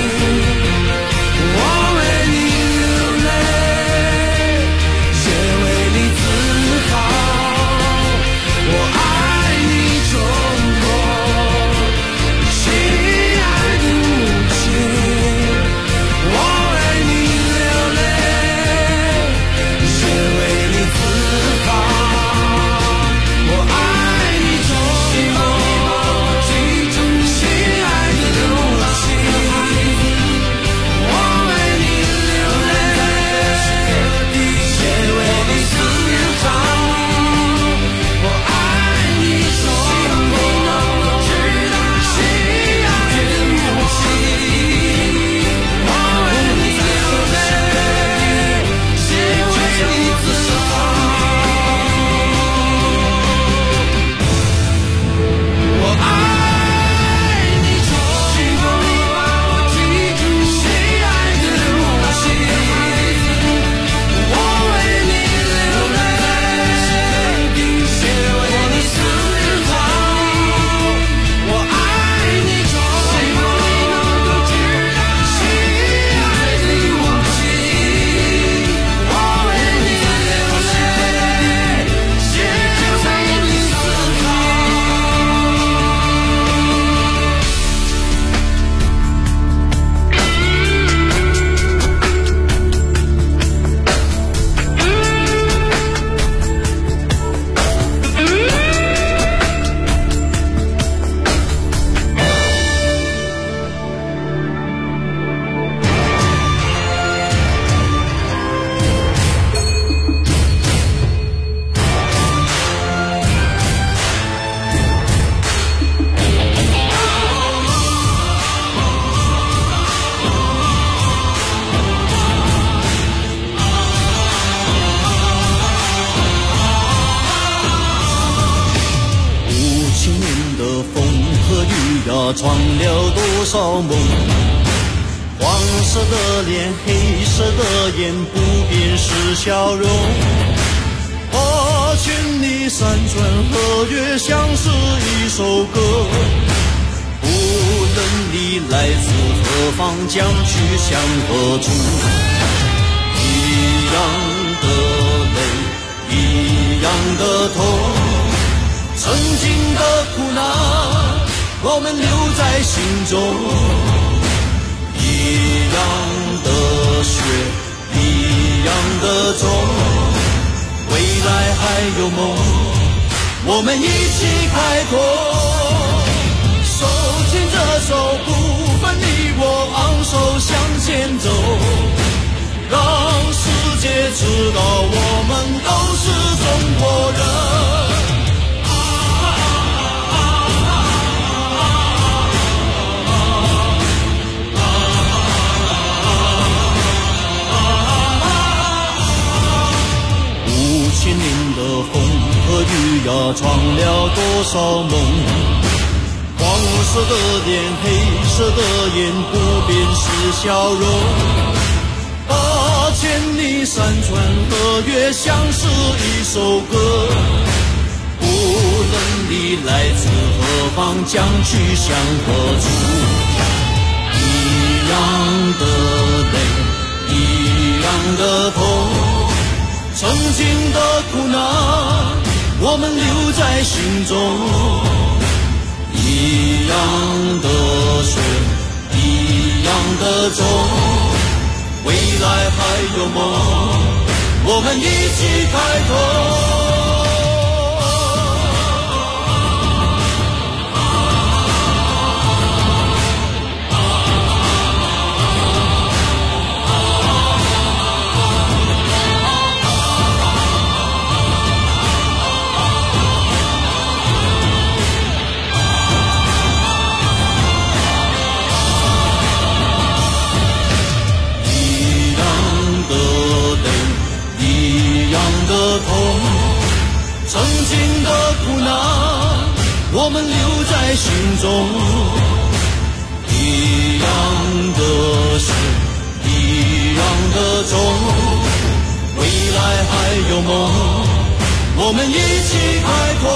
我为你流泪，也为你自豪。 的风和雨呀，闯了多少梦。黄色的脸，黑色的眼，不变是笑容。千里山川和月像是一首歌，无论你来自何方，将去向何处。一样的泪，一样的痛，曾经的苦难我们留在心中。一样的血，一样的种，未来还有梦，我们一起开拓。手牵着手，不分你我，昂首向前走，让世界知道我们都是中国人。5000年的风和雨呀，闯了多少梦。黄色的脸，黑色的眼，不变是笑容。千里山川和月像是一首歌，无论你来自何方，将去向何处。一样的泪，一样的痛，曾经的苦难我们留在心中。一样的血，一样的种，未来还有梦，我们一起开拓。曾经的苦难我们留在心中。一样的血，一样的种，未来还有梦，我们一起开拓。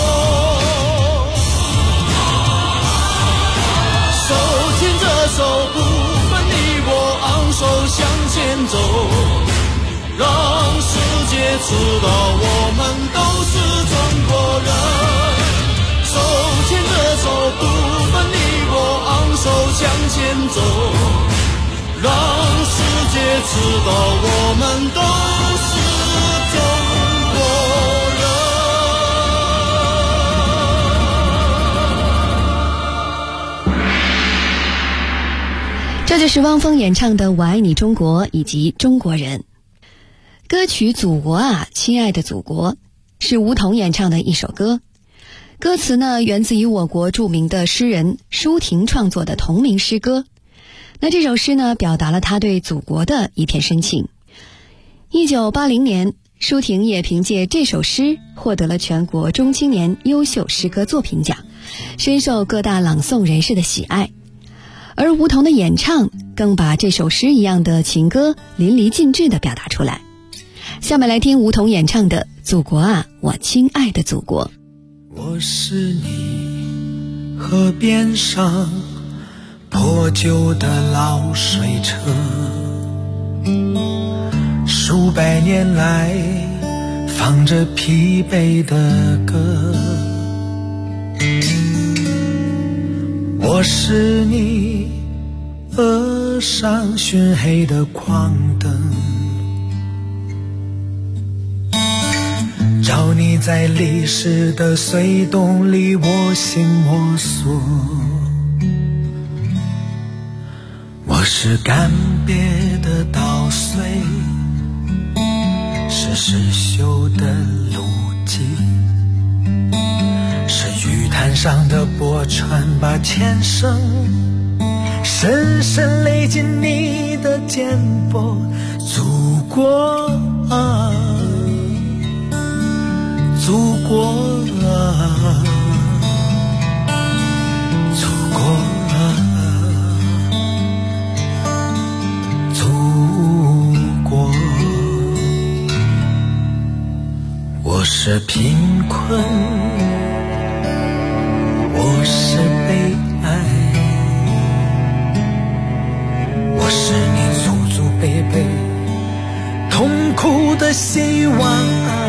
手牵着手，不分你我，昂首向前走，让世界知道我们都是中国人。手牵着手，不分你我，昂首向前走，让世界知道我们都是中国人。这就是汪峰演唱的《我爱你中国》以及《中国人》。歌曲《祖国啊，亲爱的祖国》是吴彤演唱的一首歌，歌词呢源自于我国著名的诗人舒婷创作的同名诗歌。那这首诗呢，表达了他对祖国的一片深情。1980年，舒婷也凭借这首诗获得了全国中青年优秀诗歌作品奖，深受各大朗诵人士的喜爱。而吴彤的演唱更把这首诗一样的情歌淋漓尽致地表达出来。下面来听吴彤演唱的《祖国啊，我亲爱的祖国》。 我是你河边上破旧的老水车，数百年来放着疲惫的歌。我是你额上熏黑的矿灯，照你在历史的隧洞里我行我素。我是干瘪的稻穗，是失朽的路径，是玉滩上的驳船把前生深深勒进你的肩膊。祖国啊，祖国啊， 是贫困，我是悲哀，我是你祖祖辈辈痛苦的希望，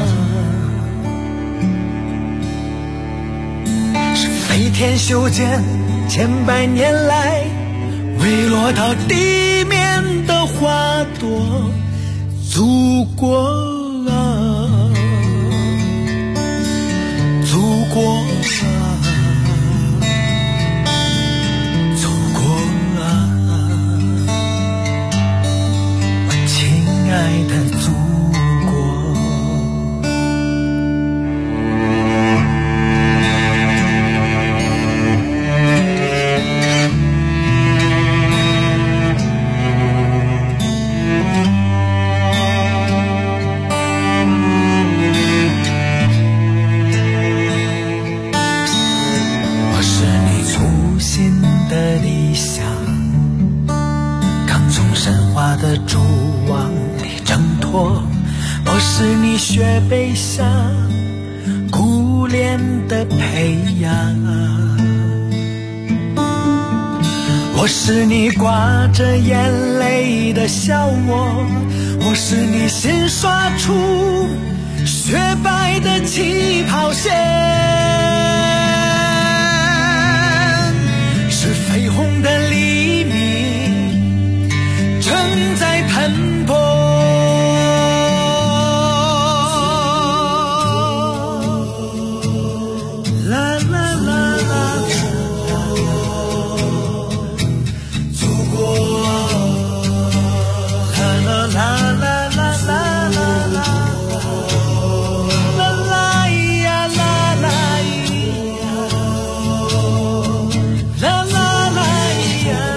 是飞天修剪千百年来未落到地面的花朵，祖国啊，祖国啊，祖国啊，我亲爱的祖国。的蛛网里挣脱，我是你雪背下苦练的培养，我是你挂着眼泪的笑我是你新刷出雪白的起跑线，是绯红的黎明正在喷薄，啦啦啦啦，祖国，啦啦啦啦啦啦啦啦，啦啦呀啦啦呀，啦啦啦呀。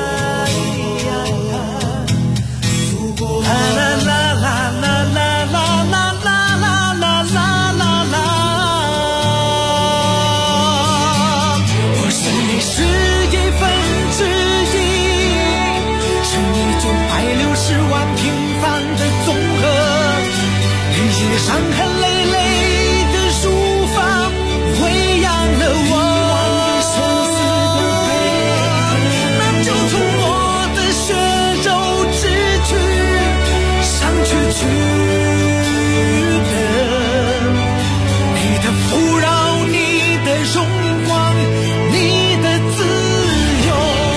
伤痕累累的书法喂养了我，那就从我的血肉之躯上去的你的富饶，你的荣光，你的自由。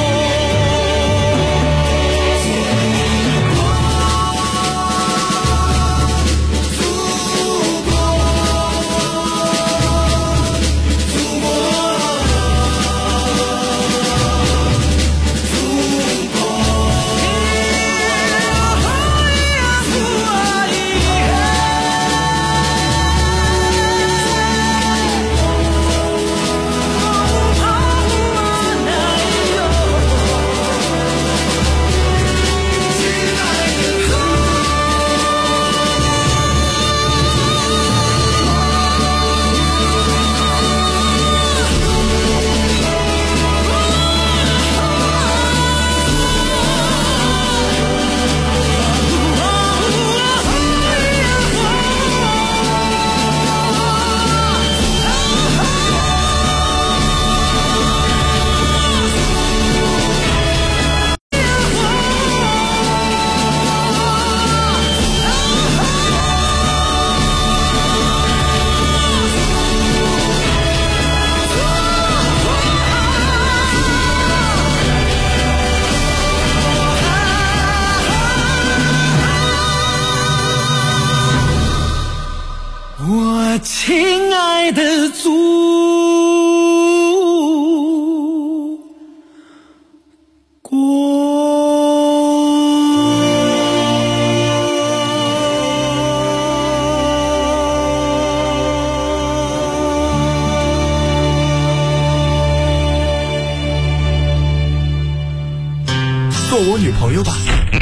我亲爱的祖国。 做我女朋友吧，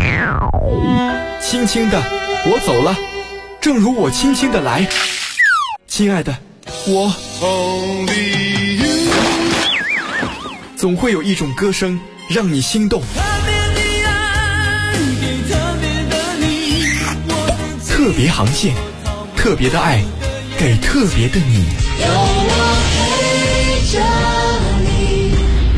轻轻的我走了，正如我轻轻的来，亲爱的，我总会有一种歌声让你心动，特别航线，特别的爱， 给特别的你。 有我陪着你。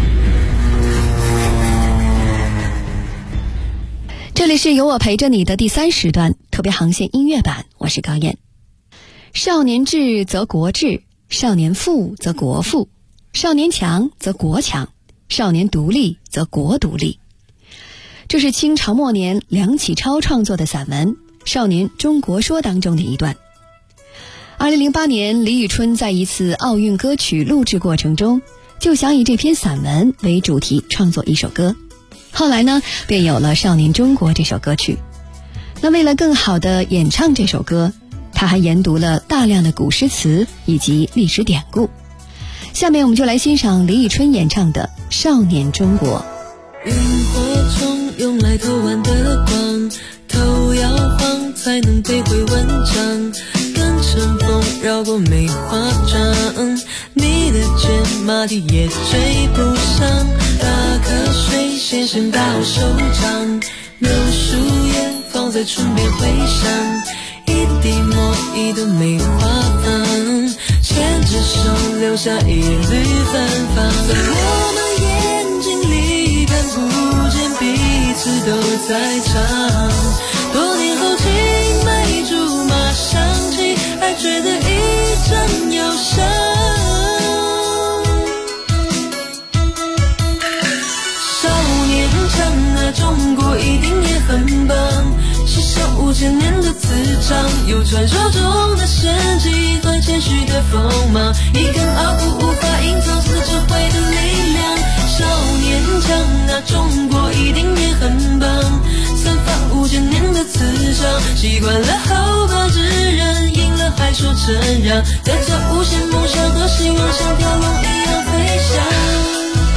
这里是有我陪着你的第3时段特别航线音乐版，我是高燕。少年智则国智，少年富则国富，少年强则国强，少年独立则国独立。这是清朝末年梁启超创作的散文《少年中国说》当中的一段。2008年，李宇春在一次奥运歌曲录制过程中，就想以这篇散文为主题创作一首歌。后来呢，便有了《少年中国》这首歌曲。那为了更好地演唱这首歌，他还研读了大量的古诗词以及历史典故。下面我们就来欣赏李宇春演唱的《少年中国》。 萤火虫用来偷玩的光，头摇晃才能背会文章，跟晨风绕过梅花桩，你的肩马蹄也追不上，打瞌睡先生到手掌，柳树叶放在唇边回响，一滴墨一朵梅花芳，牵着手留下一缕芬芳，在我们眼睛里看不见彼此都在唱，多年后青梅竹马想起，还觉得一阵忧伤。少年强啊，中国一定也很棒，是上5000年的磁场，有传说中的神迹和谦虚的锋芒，一根傲骨无法隐藏是智慧的力量。少年强啊，中国一定也很棒，散发5000年的磁场，习惯了后发制人，赢了还说承让，在这无限梦想和希望像条龙一样飞翔。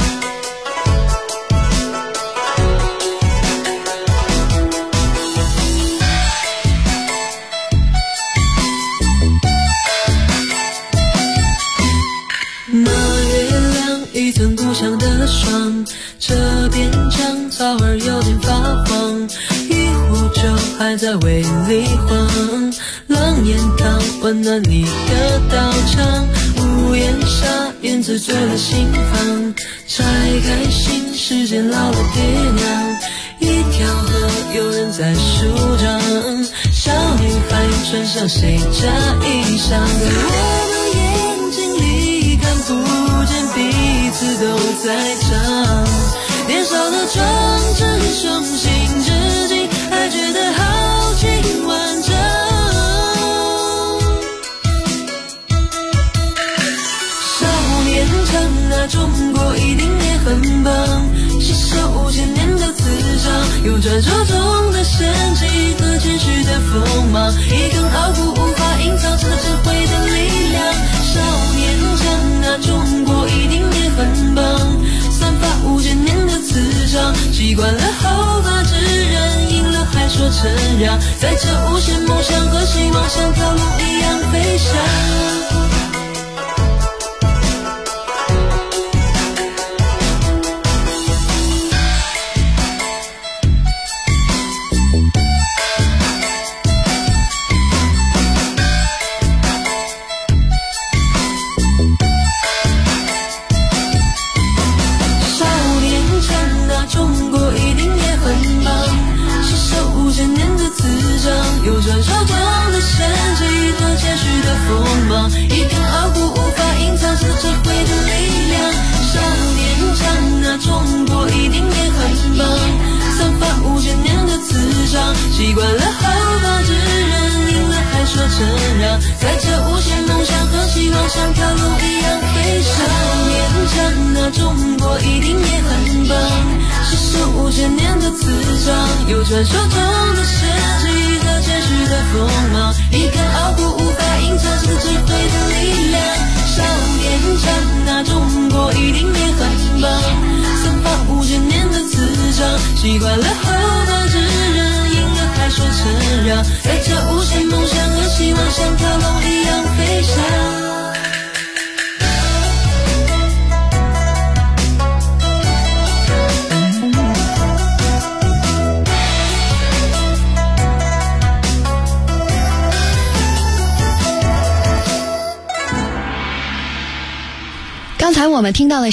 故乡的霜，这边江草儿有点发黄，一壶酒还在胃里晃，狼烟汤温暖你的道场，屋檐下燕子做了心房，拆开心世间老了爹娘，一条河有人在舒张，小女孩穿上谁家衣裳，在我们眼睛里看不见彼此都在唱，年少的壮志雄心至今还觉得豪情万丈。少年强啊，中国一定也很棒，吸收5000年的磁场，有传说中的神迹和谦虚的锋芒，一根傲骨无法隐藏是智慧的力量。少年强啊，中国一定也很棒，散发5000年的磁场，习惯了后发制人，赢了还说承让，在这无限梦想和希望像条龙一样飞翔。有传说中的神迹和谦虚的锋芒，一根傲骨无法隐藏是智慧的力量。少年强啊，中国一定也很棒，散发5000年的磁场，习惯了后发制人，赢了还说承让，在这无限梦想和希望像条龙一样飞翔。少年强啊，中国一定也很棒，吸收5000年的磁场，有传说中的神迹和谦虚的锋芒，一根傲骨无法隐藏是智慧的力量。少年强啊，中国一定也很棒，散发5000年的磁场，习惯了后发制人，赢了还说承让，在这无限梦想和希望像条龙一样飞翔。 刚才我们听到的是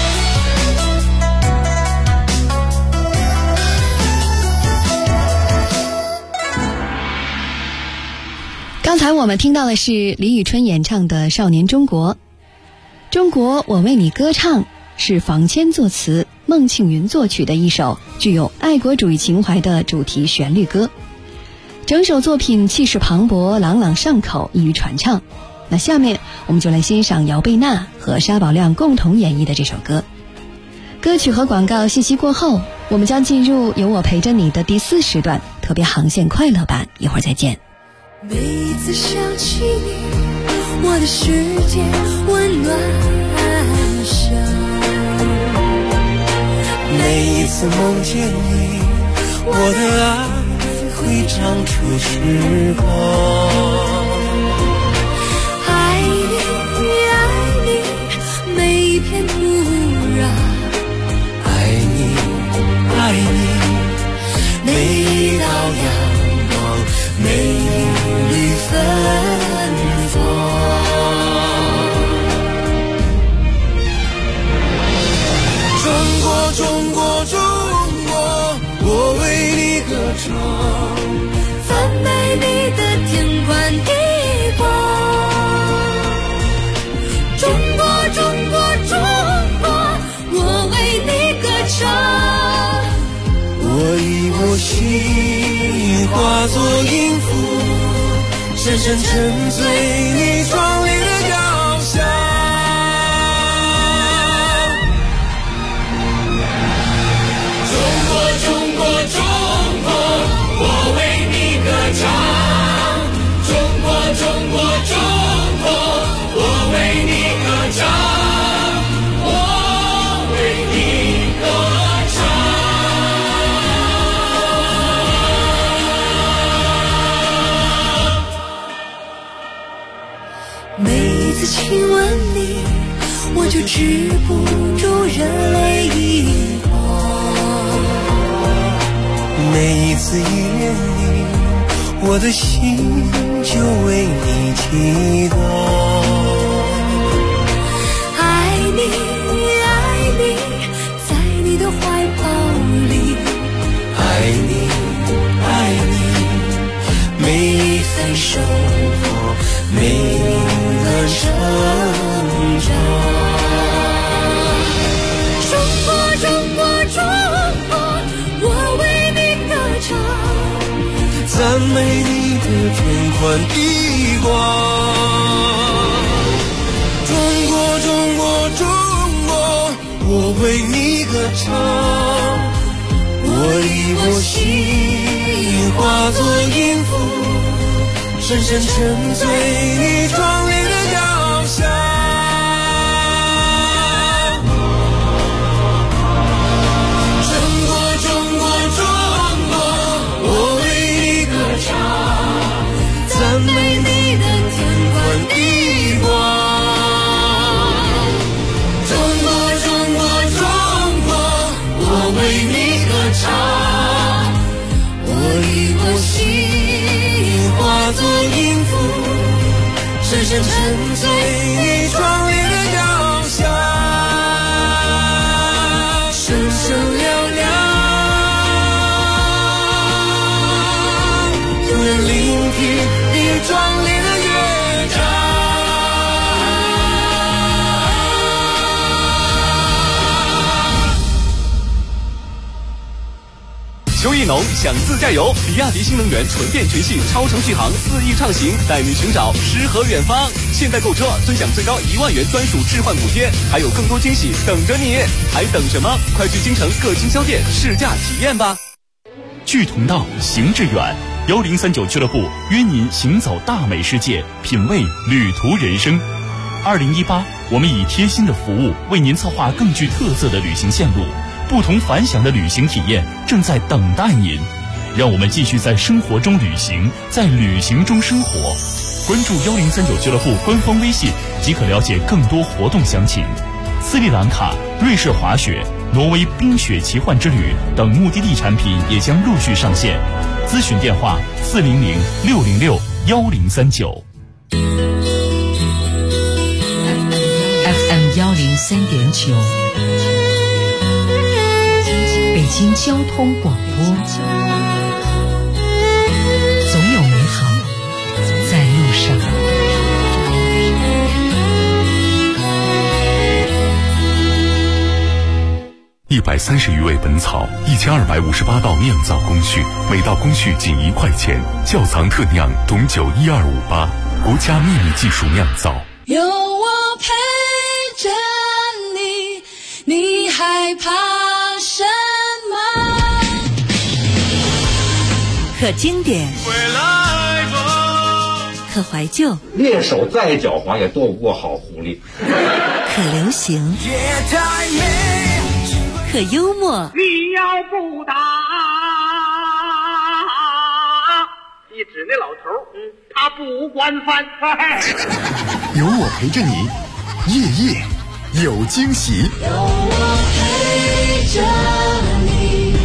李宇春演唱的《少年中国》。中国我为你歌唱是房谦作词，孟庆云作曲的一首具有爱国主义情怀的主题旋律歌。整首作品气势磅礴，朗朗上口，易于传唱。那下面我们就来欣赏姚贝娜和沙宝亮共同演绎的这首歌。歌曲和广告信息过后，我们将进入有我陪着你的第4时段特别航线快乐版，一会儿再见。 每一次想起你，我的世界温暖上， 每一次梦见你，我的爱会长出翅膀。 爱你爱你，每一片土壤， 爱你爱你，每一道阳光，每一缕芬芳。中国中国中国，我为你歌唱， 赞美你的天宽地广。中国中国中国，我为你歌唱， 我以我心化作音符，深深沉醉你壮丽的雕像。中国中国，我为你歌唱。中国中国中国，我为你歌唱，我为你歌唱。每一次亲吻你，我就止不住热泪盈眶。 每一次依恋你，我的心就为你悸动。 爱你爱你，在你的怀抱里， 爱你爱你，每一份收获，每一个成长。 中国中国中国，我为你歌唱， 赞美你的天宽地广。中国中国中国，我为你歌唱，我以我心化作音符，深深沉醉你壮丽的雕像。赞美你的天宽地广。中国中国中国，我为你歌唱，我以我心化作音符，深深沉醉你壮丽的雕像。声声嘹亮，有人聆听壮丽的乐章。 秋意浓，想自驾游，比亚迪新能源纯电全系超长续航4翼畅行，带你寻找诗和远方。现在购车尊享最高1万元专属置换补贴，还有更多惊喜等着你，还等什么？快去京城各经销店试驾体验吧。 志同道，行致远。1039俱乐部约您行走大美世界，品味旅途人生。2018，我们以贴心的服务为您策划更具特色的旅行线路，不同凡响的旅行体验正在等待您。让我们继续在生活中旅行，在旅行中生活。关注1039俱乐部官方微信即可了解更多活动详情。斯里兰卡、瑞士滑雪、挪威冰雪奇幻之旅等目的地产品也将陆续上线。咨询电话400-606-1039。 FM 104.8 9，北京交通广播，总有美好在路上。 130余味本草，1258道酿造工序，每道工序仅1块钱。窖藏特酿董酒12588，国家秘密技术酿造。 有我陪着你，你害怕什么？ 可经典，可怀旧， 猎手再狡猾也躲不过好狐狸。 可流行，可幽默。 你要不打，一指那老头他不惯犯。 有我陪着你，夜夜有惊喜。 有我陪着你。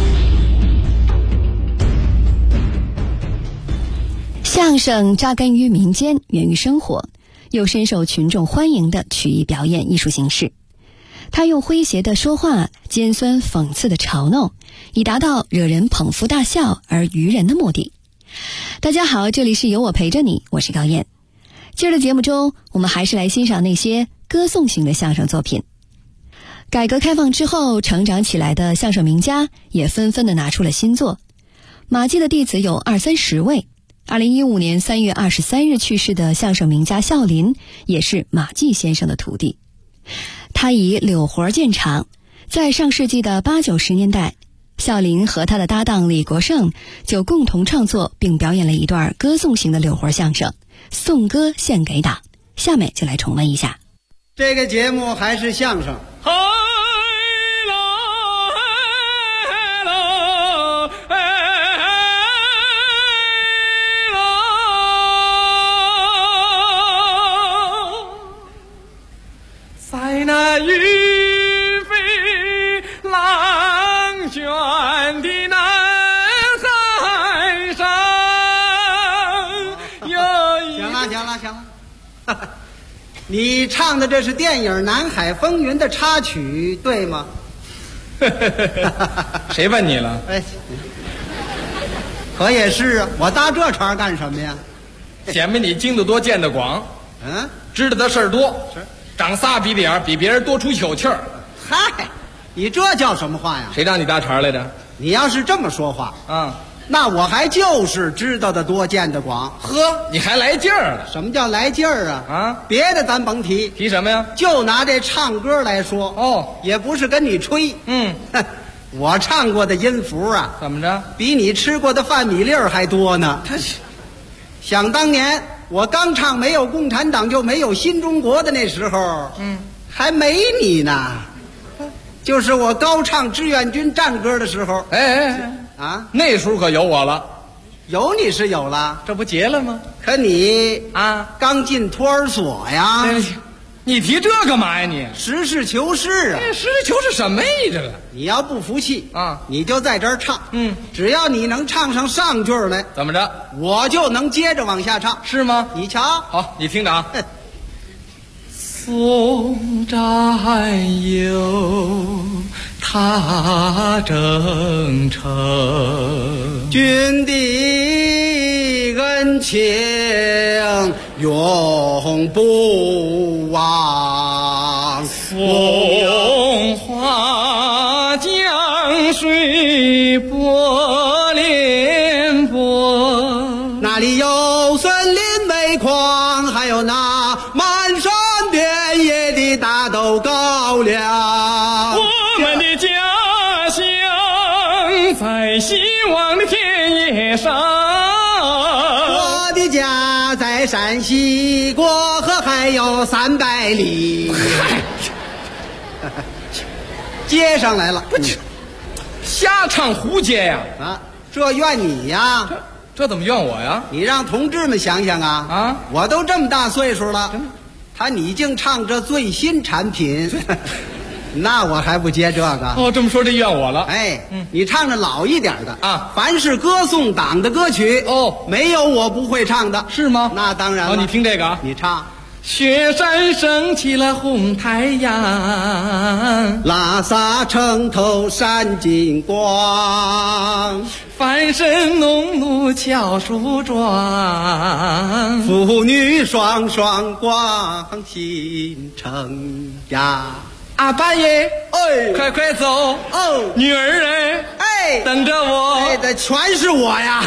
相声扎根于民间，源于生活，又深受群众欢迎的曲艺表演艺术形式。他用诙谐的说话，尖酸讽刺的嘲弄，以达到惹人捧腹大笑而娱人的目的。大家好，这里是有我陪着你，我是高燕。今儿的节目中，我们还是来欣赏那些歌颂型的相声作品。改革开放之后成长起来的相声名家也纷纷的拿出了新作。马季的弟子有20-30位。2015年3月23日去世的相声名家孝林也是马季先生的徒弟。他以柳活见长，在上世纪的80-90年代，孝林和他的搭档李国盛就共同创作并表演了一段歌颂型的柳活相声《颂歌献给党》。下面就来重温一下。 这个节目还是相声。 在那云飞浪卷的南海上， 行了，你唱的这是电影《南海风云》的插曲，对吗？ 谁问你了？ 哎，可也是啊，我搭这茬干什么呀？ 显明你经得多，见得广，知道的事儿多，是长仨鼻子眼，比别人多出口气儿。 嗨，你这叫什么话呀？ 谁让你搭茬来着？ 你要是这么说话，那我还就是知道的多，见得广。 呵，你还来劲儿了？ 什么叫来劲儿啊？别的咱甭提， 提什么呀？ 就拿这唱歌来说，也不是跟你吹，我唱过的音符啊， 怎么着？ 比你吃过的饭米粒儿还多呢。想当年我刚唱没有共产党就没有新中国的那时候，还没你呢。就是我高唱志愿军战歌的时候， 那时候可有我了。 有你是有了， 这不结了吗？ 可你刚进托儿所呀。 你提这干嘛呀你？ 实事求是啊。 实事求是什么呀这个？ 你要不服气你就在这儿唱，只要你能唱上上句来， 怎么着？ 我就能接着往下唱， 是吗？ 你瞧， 好，你听着啊。松占有他征程， 君的恩情永不忘。 松花江水波连波， 那里有森林煤矿，还有那满山遍野的大豆高粱。 我们的家乡在希望的田野上， 我的家在山西，过河还有300里。接上来了， 瞎唱胡接呀！ 这怨你呀？ 这怎么怨我呀？ 你让同志们想想啊！我都这么大岁数了，你净唱这最新产品，那我还不接这个？ 这么说这怨我了。 你唱着老一点的啊！凡是歌颂党的歌曲，没有我不会唱的， 是吗？ 那当然了。 你听这个啊， 你唱。 雪山升起了红太阳， 拉萨城头闪金光， 翻身农奴敲树桩， 妇女双双挂新城呀。 阿爸耶， 哎， 快快走哦， 女儿哎， 哎， 等着我， 哎，这全是我呀。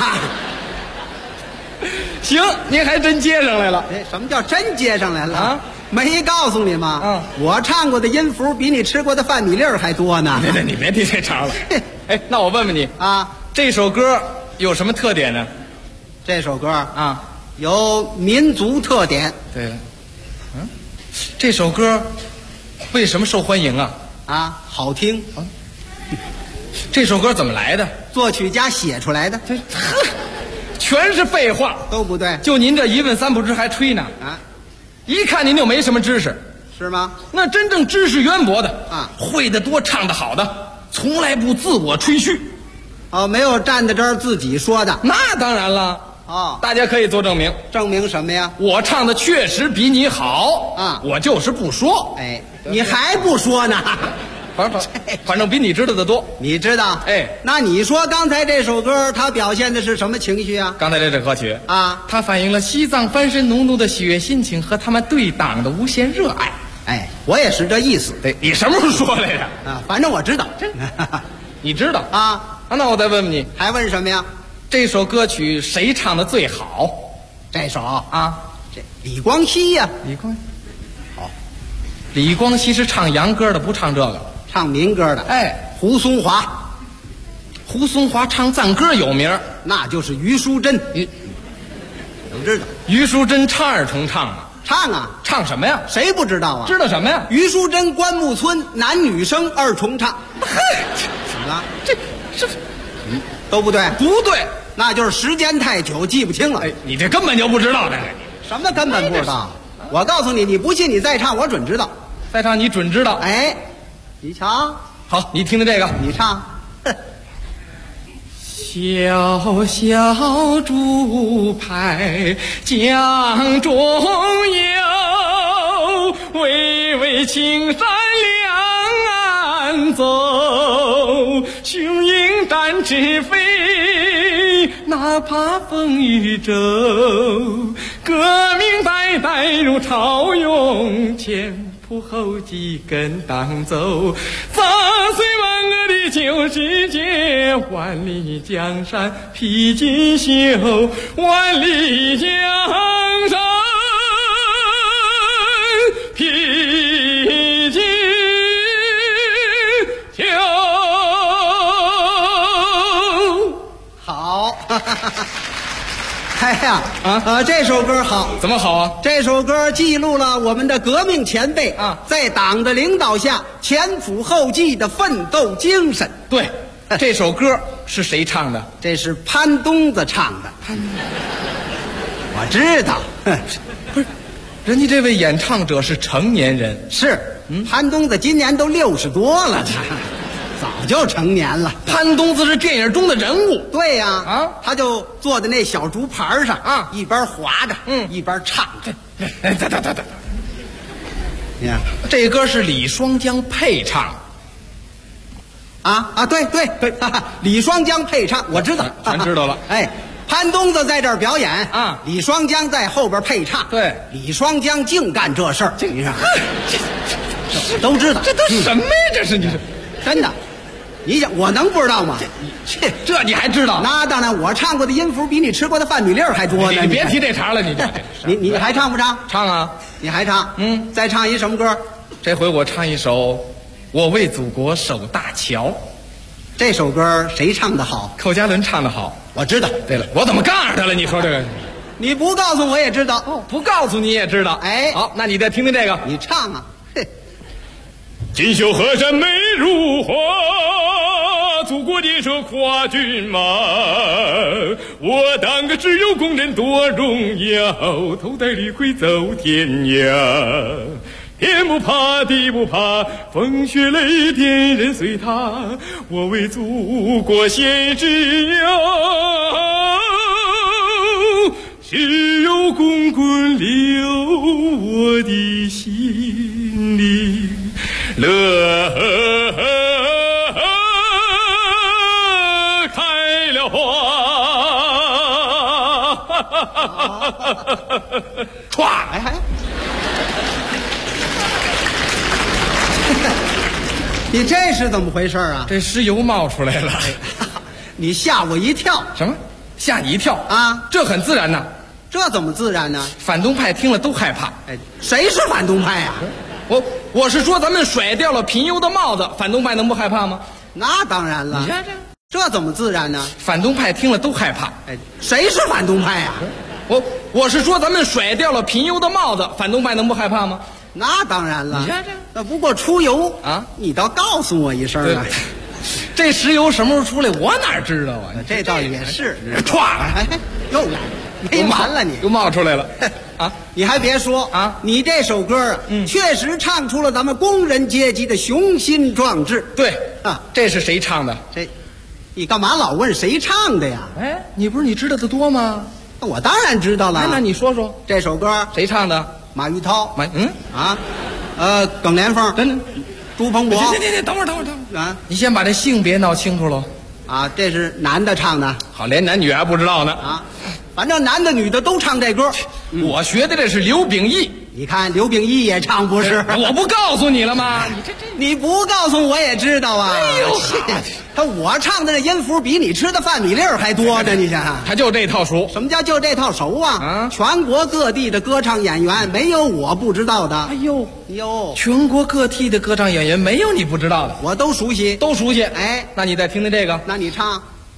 行，您还真接上来了。 哎，什么叫真接上来了啊？ 没告诉你吗？我唱过的音符比你吃过的饭米粒儿还多呢。 对，你别提这茬了。哎，那我问问你啊， 这首歌有什么特点呢？ 这首歌啊，有民族特点。 对了，这首歌为什么受欢迎啊？ 啊，好听。 这首歌怎么来的？ 作曲家写出来的。 全是废话， 都不对。 就您这一问三不知还吹呢啊！ 一看您就没什么知识， 是吗？ 那真正知识渊博的啊， 会得多唱得好的，从来不自我吹嘘。 哦，没有站在这儿自己说的。 那当然了。 哦， 大家可以做证明。 证明什么呀？ 我唱的确实比你好啊， 我就是不说。 哎，你还不说呢？ 反正比你知道的多。 你知道？ 哎， 那你说刚才这首歌它表现的是什么情绪啊？ 刚才这首歌曲啊， 它反映了西藏翻身农奴的喜悦心情和他们对党的无限热爱。 哎，我也是这意思。 对，你什么时候说来着？ 啊，反正我知道。 你知道啊？ 那我再问问你， 还问什么呀？ 这首歌曲谁唱的最好？ 这首啊， 这李光羲呀。 李光，好，李光羲是唱洋歌的，不唱这个。 唱民歌的。 哎， 胡松华， 胡松华唱赞歌有名， 那就是于淑珍。我知道， 于淑珍唱二重唱啊。 唱啊， 唱什么呀？ 谁不知道啊？ 知道什么呀？ 于淑珍、关牧村男女生二重唱。怎么了？ 这都不对？ 不对， 那就是时间太久记不清了。 哎，你这根本就不知道这个。 什么根本不知道？我告诉你，你不信你再唱，我准知道。 再唱你准知道。 哎，你瞧， 好，你听听这个， 你唱。 小小竹排江中游，巍巍青山两岸走。雄鹰展翅飞，哪怕风雨骤。革命代代如潮涌，前仆后继跟党走。砸碎万恶的旧世界，万里江山披锦绣，万里江山披锦绣。 好。哎呀，这首歌好， 怎么好啊？ 这首歌记录了我们的革命前辈啊， 在党的领导下前赴后继的奋斗精神。 对，这首歌是谁唱的？ 这是潘东子唱的。我知道， 不是，人家这位演唱者是成年人。 是，潘东子今年都60多了，早就成年了。 潘东子是电影中的人物。 对呀， 啊， 他就坐在那小竹盘上啊， 一边划着，一边唱着。你看， 这歌是李双江配唱。 对，李双江配唱，我知道， 全知道了。 哎，潘东子在这儿表演啊， 李双江在后边配唱。 对， 李双江净干这事儿，你看，都知道。 这都什么呀？这是你是真的。你想我能不知道吗？ 这你还知道？ 那当然，我唱过的音符比你吃过的饭米粒儿还多呢。 你别提这茬了， 你还唱不唱？ 唱啊！ 你还唱？再唱一什么歌？ 这回我唱一首《我为祖国守大桥》。 这首歌谁唱的好？ 寇家伦唱的好。 我知道。 对了，我怎么告诉他了？你说这个？ 你不告诉我也知道， 不告诉你也知道。 哎， 好，那你再听听这个， 你唱啊。 锦绣河山美如画，祖国的这跨骏马，我当个只有工人多荣耀，头戴绿盔走天涯。天不怕地不怕，风雪雷电人随他，我为祖国献只有石油滚滚流我的心里，乐开了花。 歘，哎，你这是怎么回事啊？ 这石油冒出来了， 你吓我一跳。 什么？吓你一跳啊？ 这很自然呐。 这怎么自然呢？ 反动派听了都害怕。 哎，谁是反动派啊？ 我是说，咱们甩掉了贫油的帽子，反动派能不害怕吗？ 那当然了。 你看这怎么自然呢？ 反动派听了都害怕。 哎，谁是反动派啊？ 我是说，咱们甩掉了贫油的帽子，反动派能不害怕吗？ 那当然了。 你看那不过出油啊， 你倒告诉我一声啊。 这石油什么时候出来，我哪知道啊？ 这倒也是。 歘， 哎，又来，没完了你， 又冒出来了啊！ 你还别说啊，你这首歌啊，确实唱出了咱们工人阶级的雄心壮志。 对啊，这是谁唱的？ 你干嘛老问谁唱的呀？ 哎，你不是你知道的多吗？ 我当然知道了。 那你说说这首歌谁唱的？ 马玉涛。 啊， 耿连凤。真的。朱鹏博。 等会儿啊！你先把这性别闹清楚喽。 啊，这是男的唱的。 好，连男女还不知道呢。 啊，反正男的女的都唱这歌。 我学的这是刘秉义。 你看刘秉义也唱不是？ 我不告诉你了吗？ 你不告诉我也知道啊。 哎呦， 我唱的这音符比你吃的饭米粒儿还多呢，你想想。 他就这套熟。 什么叫就这套熟啊？全国各地的歌唱演员没有我不知道的。 哎呦，全国各地的歌唱演员没有你不知道的， 我都熟悉， 都熟悉。 哎， 那你再听听这个， 那你唱。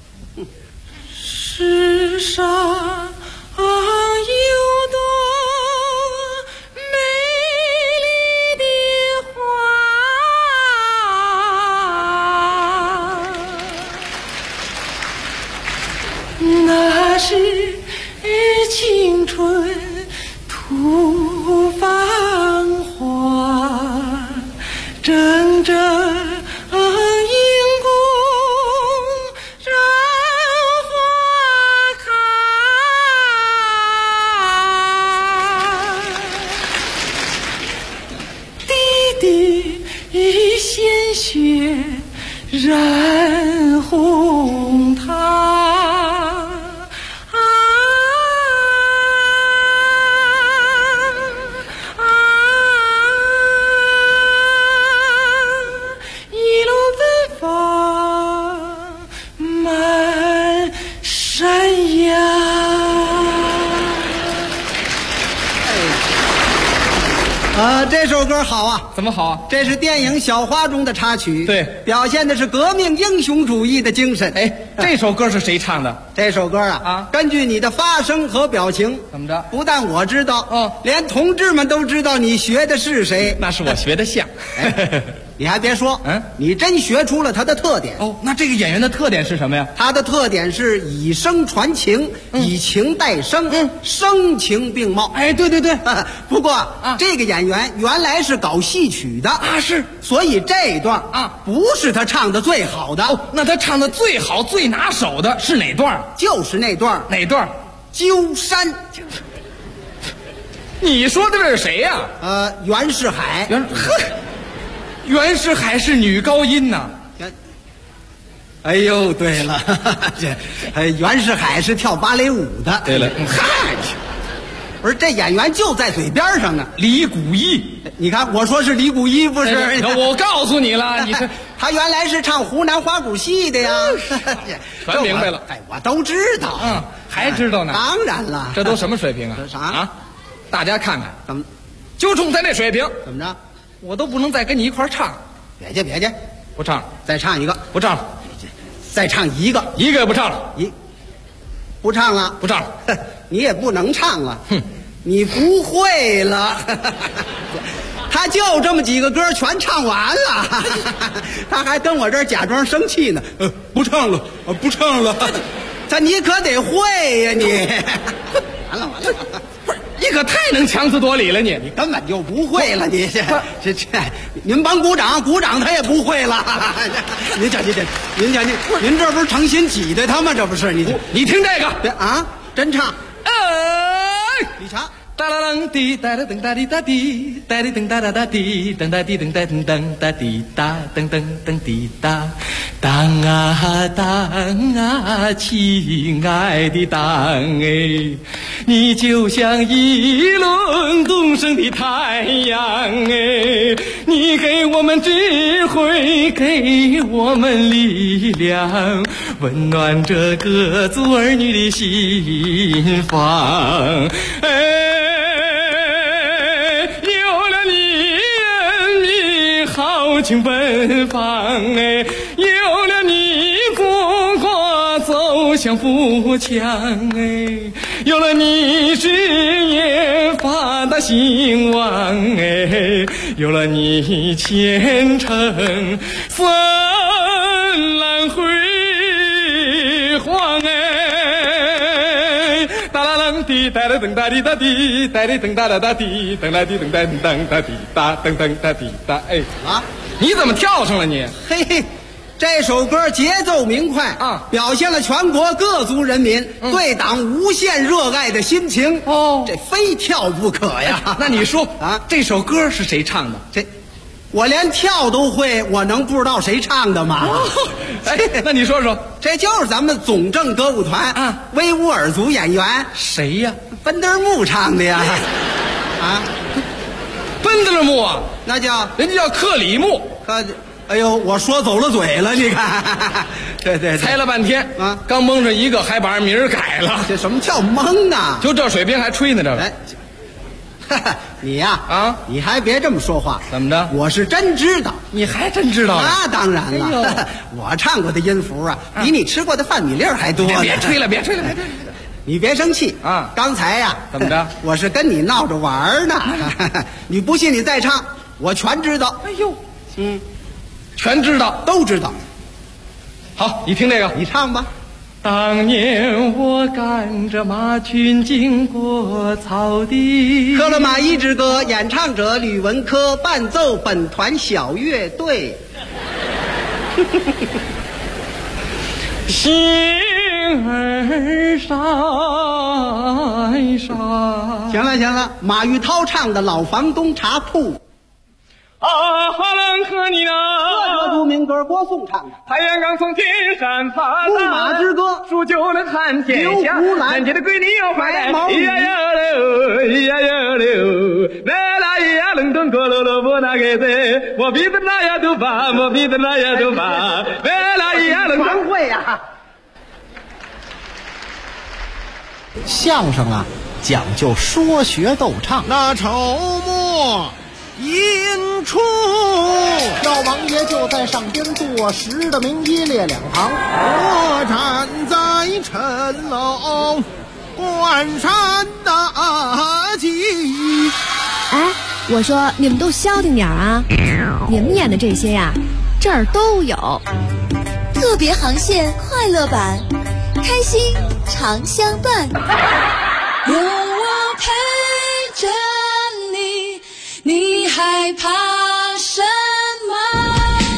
世上有多美丽的花，那是青春吐芳华，阵阵荧光让花开，滴滴鲜血染红它。 这首歌好啊！ 怎么好啊？ 这是电影《小花》中的插曲， 对， 表现的是革命英雄主义的精神。 哎，这首歌是谁唱的？ 这首歌啊，根据你的发声和表情， 怎么着？ 不但我知道，连同志们都知道你学的是谁。 那是我学的像。 你还别说，你真学出了他的特点。 哦，那这个演员的特点是什么呀？ 他的特点是以声传情，以情带声，声情并茂。 哎，对。 不过这个演员原来是搞戏曲的啊，是， 所以这一段不是他唱的最好的。 哦，那他唱的最好、最拿手的是哪段？ 就是那段。 哪段？ 鸠山。 你说的这是谁呀？ 袁世海。 袁世海是女高音呐。 哎呦，对了，袁世海是跳芭蕾舞的。 对了， 不是这演员就在嘴边上呢。 李谷一， 你看我说是李谷一不是？ 我告诉你了，你是他原来是唱湖南花鼓戏的呀。 全明白了。 哎，我都知道。 还知道呢？ 当然了。 这都什么水平啊？ 啥啊？ 大家看看， 怎么就冲他那水平， 怎么着？ 我都不能再跟你一块儿唱。 别介别介， 不唱， 再唱一个， 不唱了， 再唱一个， 一个也不唱了， 不唱了， 不唱了， 你也不能唱了， 哼， 你不会了。他就这么几个歌全唱完了，他还跟我这儿假装生气呢。不唱了，不唱了。你可得会呀，你。完了完了， 不是你可太能强词夺理了，你根本就不会了，你这，您帮鼓掌，鼓掌他也不会了。您瞧，您这不是诚心挤兑他吗？这不是你听这个啊， 真唱。 你唱。 哒啦啷滴哒啦噔哒滴哒滴，哒滴噔哒哒哒滴，噔哒滴噔哒噔噔哒滴哒噔噔噔滴哒，当啊当啊，亲爱的当哎，你就像一轮东升的太阳哎，你给我们智慧，给我们力量，温暖着各族儿女的心房哎。豪情奔放哎，有了你，祖国走向富强哎，有了你，事业发达兴旺哎，有了你，前程灿烂辉煌哎，哒啦啷滴哒啦噔哒滴哒滴，哒哩噔哒啦哒滴，噔啦滴噔哒噔噔哒滴哒噔噔哒滴哒哎啊！你怎么跳上了你？ 嘿嘿，这首歌节奏明快啊，表现了全国各族人民对党无限热爱的心情哦，这非跳不可呀。 那你说啊，这首歌是谁唱的？ 这我连跳都会，我能不知道谁唱的吗？ 哎，那你说说， 这就是咱们总政歌舞团啊，维吾尔族演员谁呀？ 奔德木唱的呀。啊， 奔德木啊， 那叫人家叫克里木。 哎呦，我说走了嘴了，你看，对， 猜了半天啊，刚蒙上一个，还把人名儿改了。 这什么叫蒙啊？ 就这水平还吹呢，这哎，你呀啊，你还别这么说话。 怎么着？ 我是真知道。 你还真知道？ 那当然了，我唱过的音符啊，比你吃过的饭米粒还多。 别吹了，别吹了， 你别生气啊！刚才呀， 怎么着？ 我是跟你闹着玩呢。你不信，你再唱，我全知道。 哎呦，全知道， 都知道。 好，你听这个， 你唱吧。 当年我赶着马群经过草地， 喝了马一支歌，演唱者吕文科，伴奏本团小乐队。 星儿闪闪。 行了，马玉涛唱的《老房东茶铺》。 啊哈啷和你呢？ 各族民歌歌颂唱的。 太阳刚从天上爬牧马之歌， 数就能看天下。 刘胡兰， 南街的闺女要白毛鱼，呀呀溜，呀呀溜，来啦呀冷顿过喽喽不那个子，我鼻子那呀都拔，我鼻子那呀都拔，来啦呀冷顿会呀。相声啊，讲究说学逗唱。 那筹末引出，老王爷就在上边坐实的名一列两旁，我站在陈楼观山大吉。 哎，我说你们都消停点啊！你们演的这些呀，这儿都有。 特别航线快乐版，开心常相伴。有我陪着你，你害怕什么？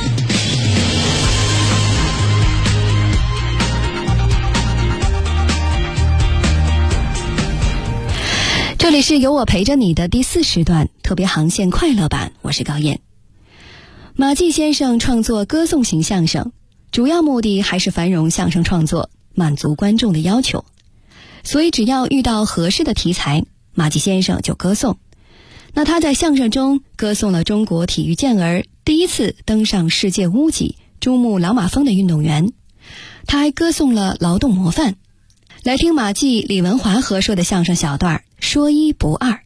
这里是有我陪着你的第4时段特别航线快乐版，我是高燕。马季先生创作歌颂型相声，主要目的还是繁荣相声创作，满足观众的要求。所以只要遇到合适的题材，马季先生就歌颂。那他在相声中歌颂了中国体育健儿第一次登上世界屋脊珠穆朗玛峰的运动员，他还歌颂了劳动模范。来听马季、李文华合说的相声小段说一不二。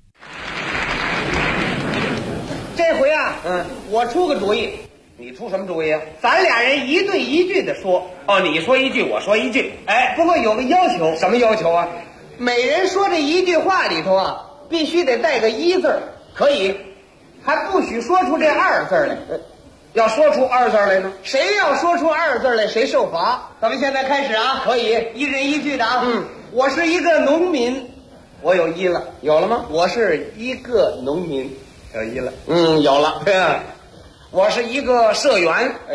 这回啊，我出个主意。你出什么主意啊？咱俩人一对一句的说。哦，你说一句，我说一句。哎，不过有个要求。什么要求啊？每人说这一句话里头啊，必须得带个一字。可以，还不许说出这二字来。要说出二字来呢？谁要说出二字来，谁受罚。咱们现在开始啊，可以一人一句的啊。我是一个农民，我有一了，有了吗？我是一个农民，有一了。有了。我是一个社员，哎，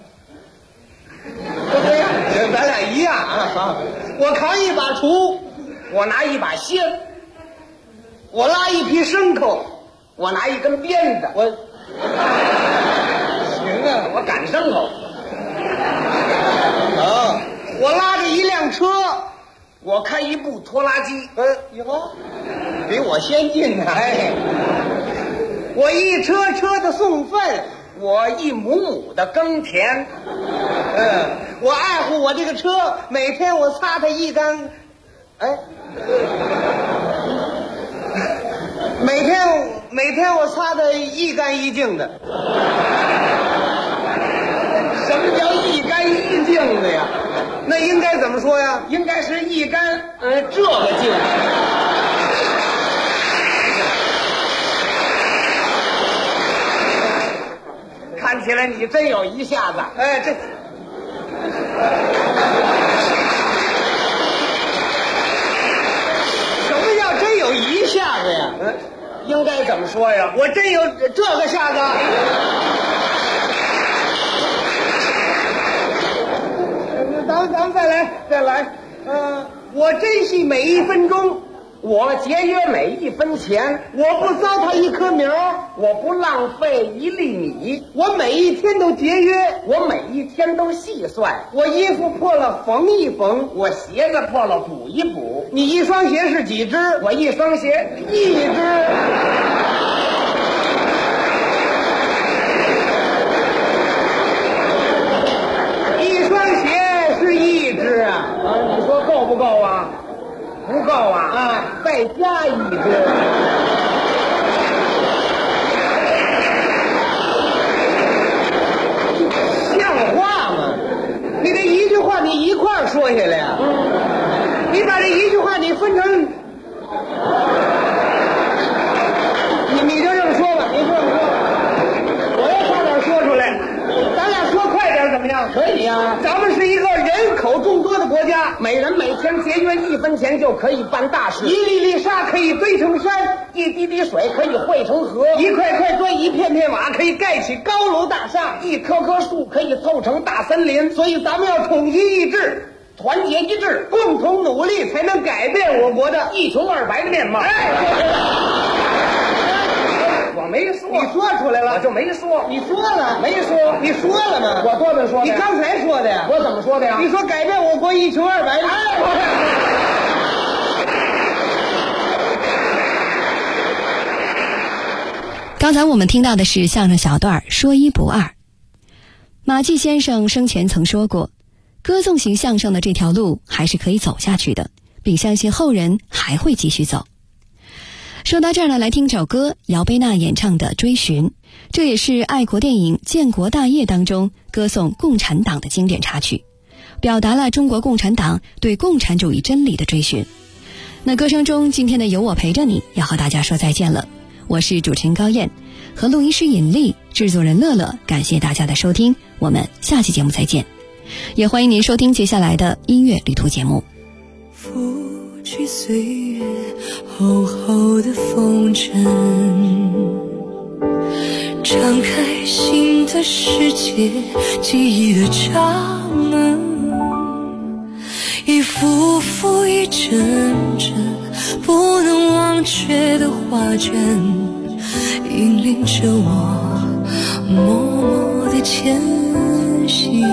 不对呀，咱俩一样啊。我扛一把锄，我拿一把锨。 我拉一匹牲口，我拿一根鞭子，我行啊，我赶牲口。我拉着一辆车，我开一部拖拉机。以后比我先进呢。我一车车的送粪，我一亩亩的耕田。我爱护我这个车，每天我擦它一干。每天我擦得一干一净的。什么叫一干一净的呀？那应该怎么说呀？应该是一干这个净。看起来你真有一下子。这什么叫真有一下子呀？应该怎么说呀？我真有这个下子。咱们再来。我珍惜每一分钟，我节约每一分钱，我不糟蹋一棵苗，我不浪费一粒米，我每一天都节约，我每一天都细算。我衣服破了缝一缝，我鞋子破了补一补。你一双鞋是几只？我一双鞋一只。你说够不够啊？不够啊！再加一只。像话吗？你这一句话你一块儿说下来呀？你把这一句话你分成，你就这么说吧，你这么说，我要差点说出来，咱俩说快点怎么样？可以呀。咱们是一个人口众多的国家，每人每天节约1分钱就可以办大事，一粒粒沙可以堆成山，一滴滴水可以汇成河，一块块砖一片片瓦可以盖起高楼大厦，一棵棵树可以凑成大森林。所以咱们要统一意志，团结一致，共同努力，才能改变我国的一穷二白的面貌。我没说，你说出来了，我就没说。你说了，没说，你说了吗？我多么说的？你刚才说的呀。我怎么说的呀？你说改变我国一穷二白。 刚才我们听到的是相声小段《说一不二》。马季先生生前曾说过，歌颂型相声的这条路还是可以走下去的，并相信后人还会继续走。说到这儿呢，来听首歌，姚贝娜演唱的《追寻》，这也是爱国电影《建国大业》当中歌颂共产党的经典插曲，表达了中国共产党对共产主义真理的追寻。那歌声中，今天的有我陪着你要和大家说再见了，我是主持人高燕，和录音师尹丽，制作人乐乐，感谢大家的收听，我们下期节目再见，也欢迎您收听接下来的音乐旅途节目。 拂去岁月厚厚的风尘，敞开新的世界，记忆的闸门，一幅幅一帧帧不能忘却的画卷，引领着我默默的前行，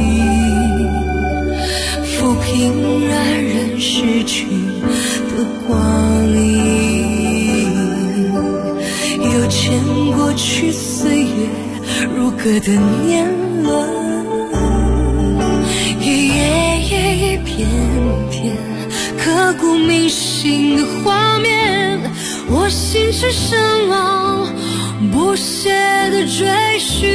抚平让人失去的光阴，又牵过去岁月如歌的年轮，一页页一片片刻骨铭心的画面，我心是深奥不懈的追寻，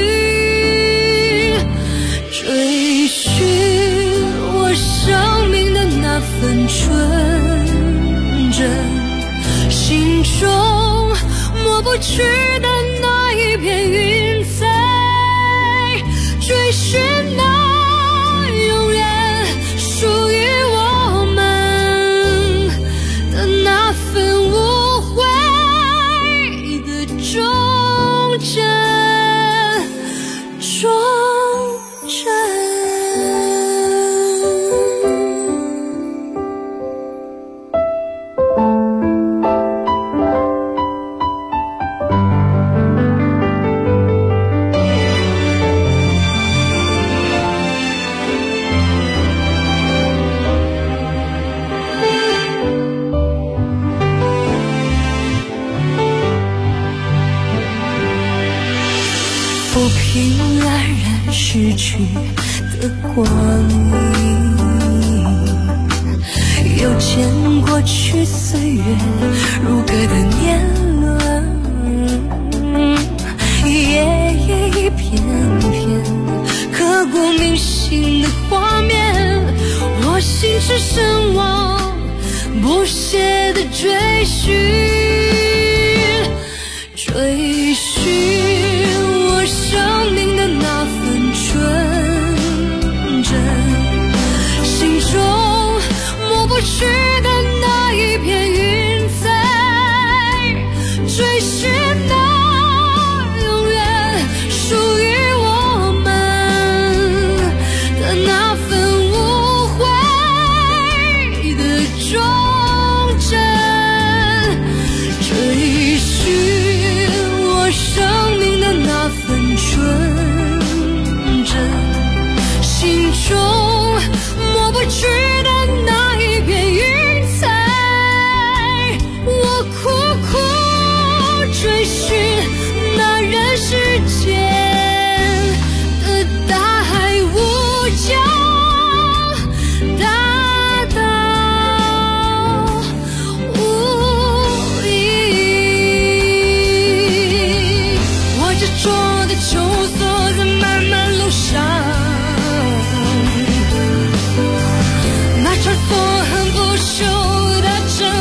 追寻我生命的那份纯真，心中抹不去的那一片云彩，追寻那永远属于我们的那份无悔的忠贞，忠贞。 黯然逝去的光阴，又见过去岁月如歌的年轮，夜夜一片片刻骨铭心的画面，我心驰神往，不懈的追寻，追寻我生命的那份纯真，心中抹不去的那一片云彩，追寻那永远属于我们的那份无悔的忠贞，追寻我生命的那份纯真，心中抹不去的那一片云彩，我苦苦追寻那人世间的大海无疆，大到无垠。我执着的求索在漫漫路上，那场所恨不休的真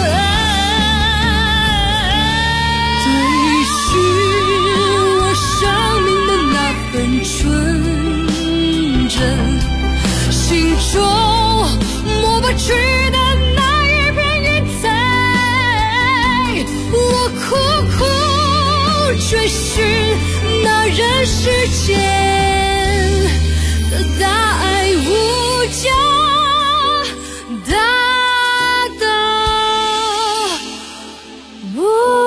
爱，追寻我生命的那份纯真，心中抹不去的那一片云彩，我苦苦追寻那人世间的大爱无疆，大到无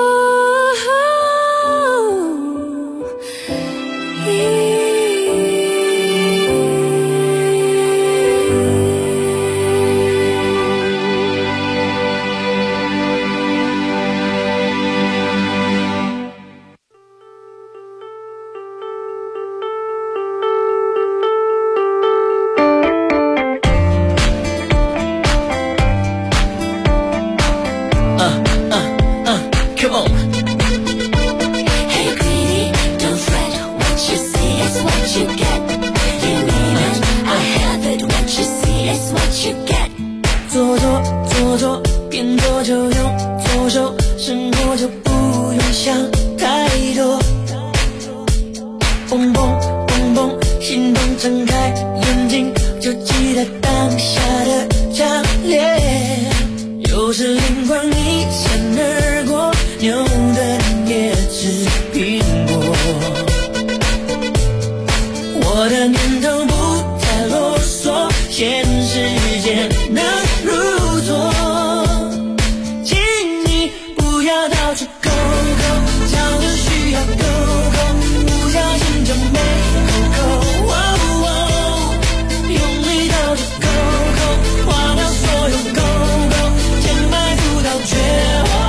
Come on. Hey, greedy, don't fret. What you see is what you get. You need it, I have it. What you see is what you get. 做做做做，边做就用左手，生活就不用想太多。蹦蹦蹦蹦，心动睁开眼睛，就记得当下的强烈。有时灵光一闪而过，牛顿也吃苹果。我的念头不太啰嗦，现实间能如昨。请你不要到处勾勾，叫的需要勾勾，不小心就没扣扣。用力到处勾勾，划掉所有勾勾，填埋不到绝望。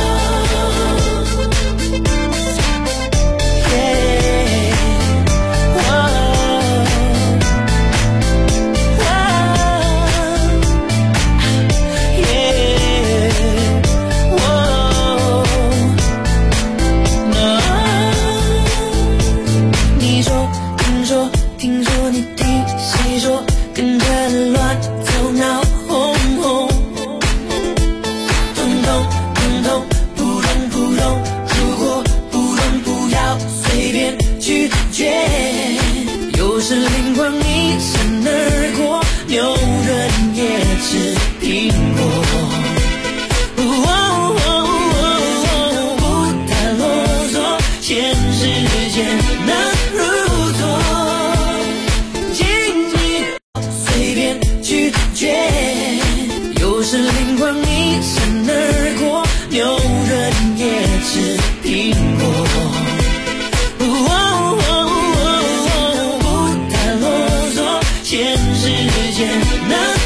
你说跟说，听说你听谁说，跟着乱走闹哄哄，通通通通扑通扑通，如果不懂不要随便拒绝。有时灵光一闪而过，牛顿也吃苹果。不太啰嗦，现实间能如昨。请你随便拒绝。有时灵光一闪而过，牛顿也吃苹果。不太啰嗦，现实间能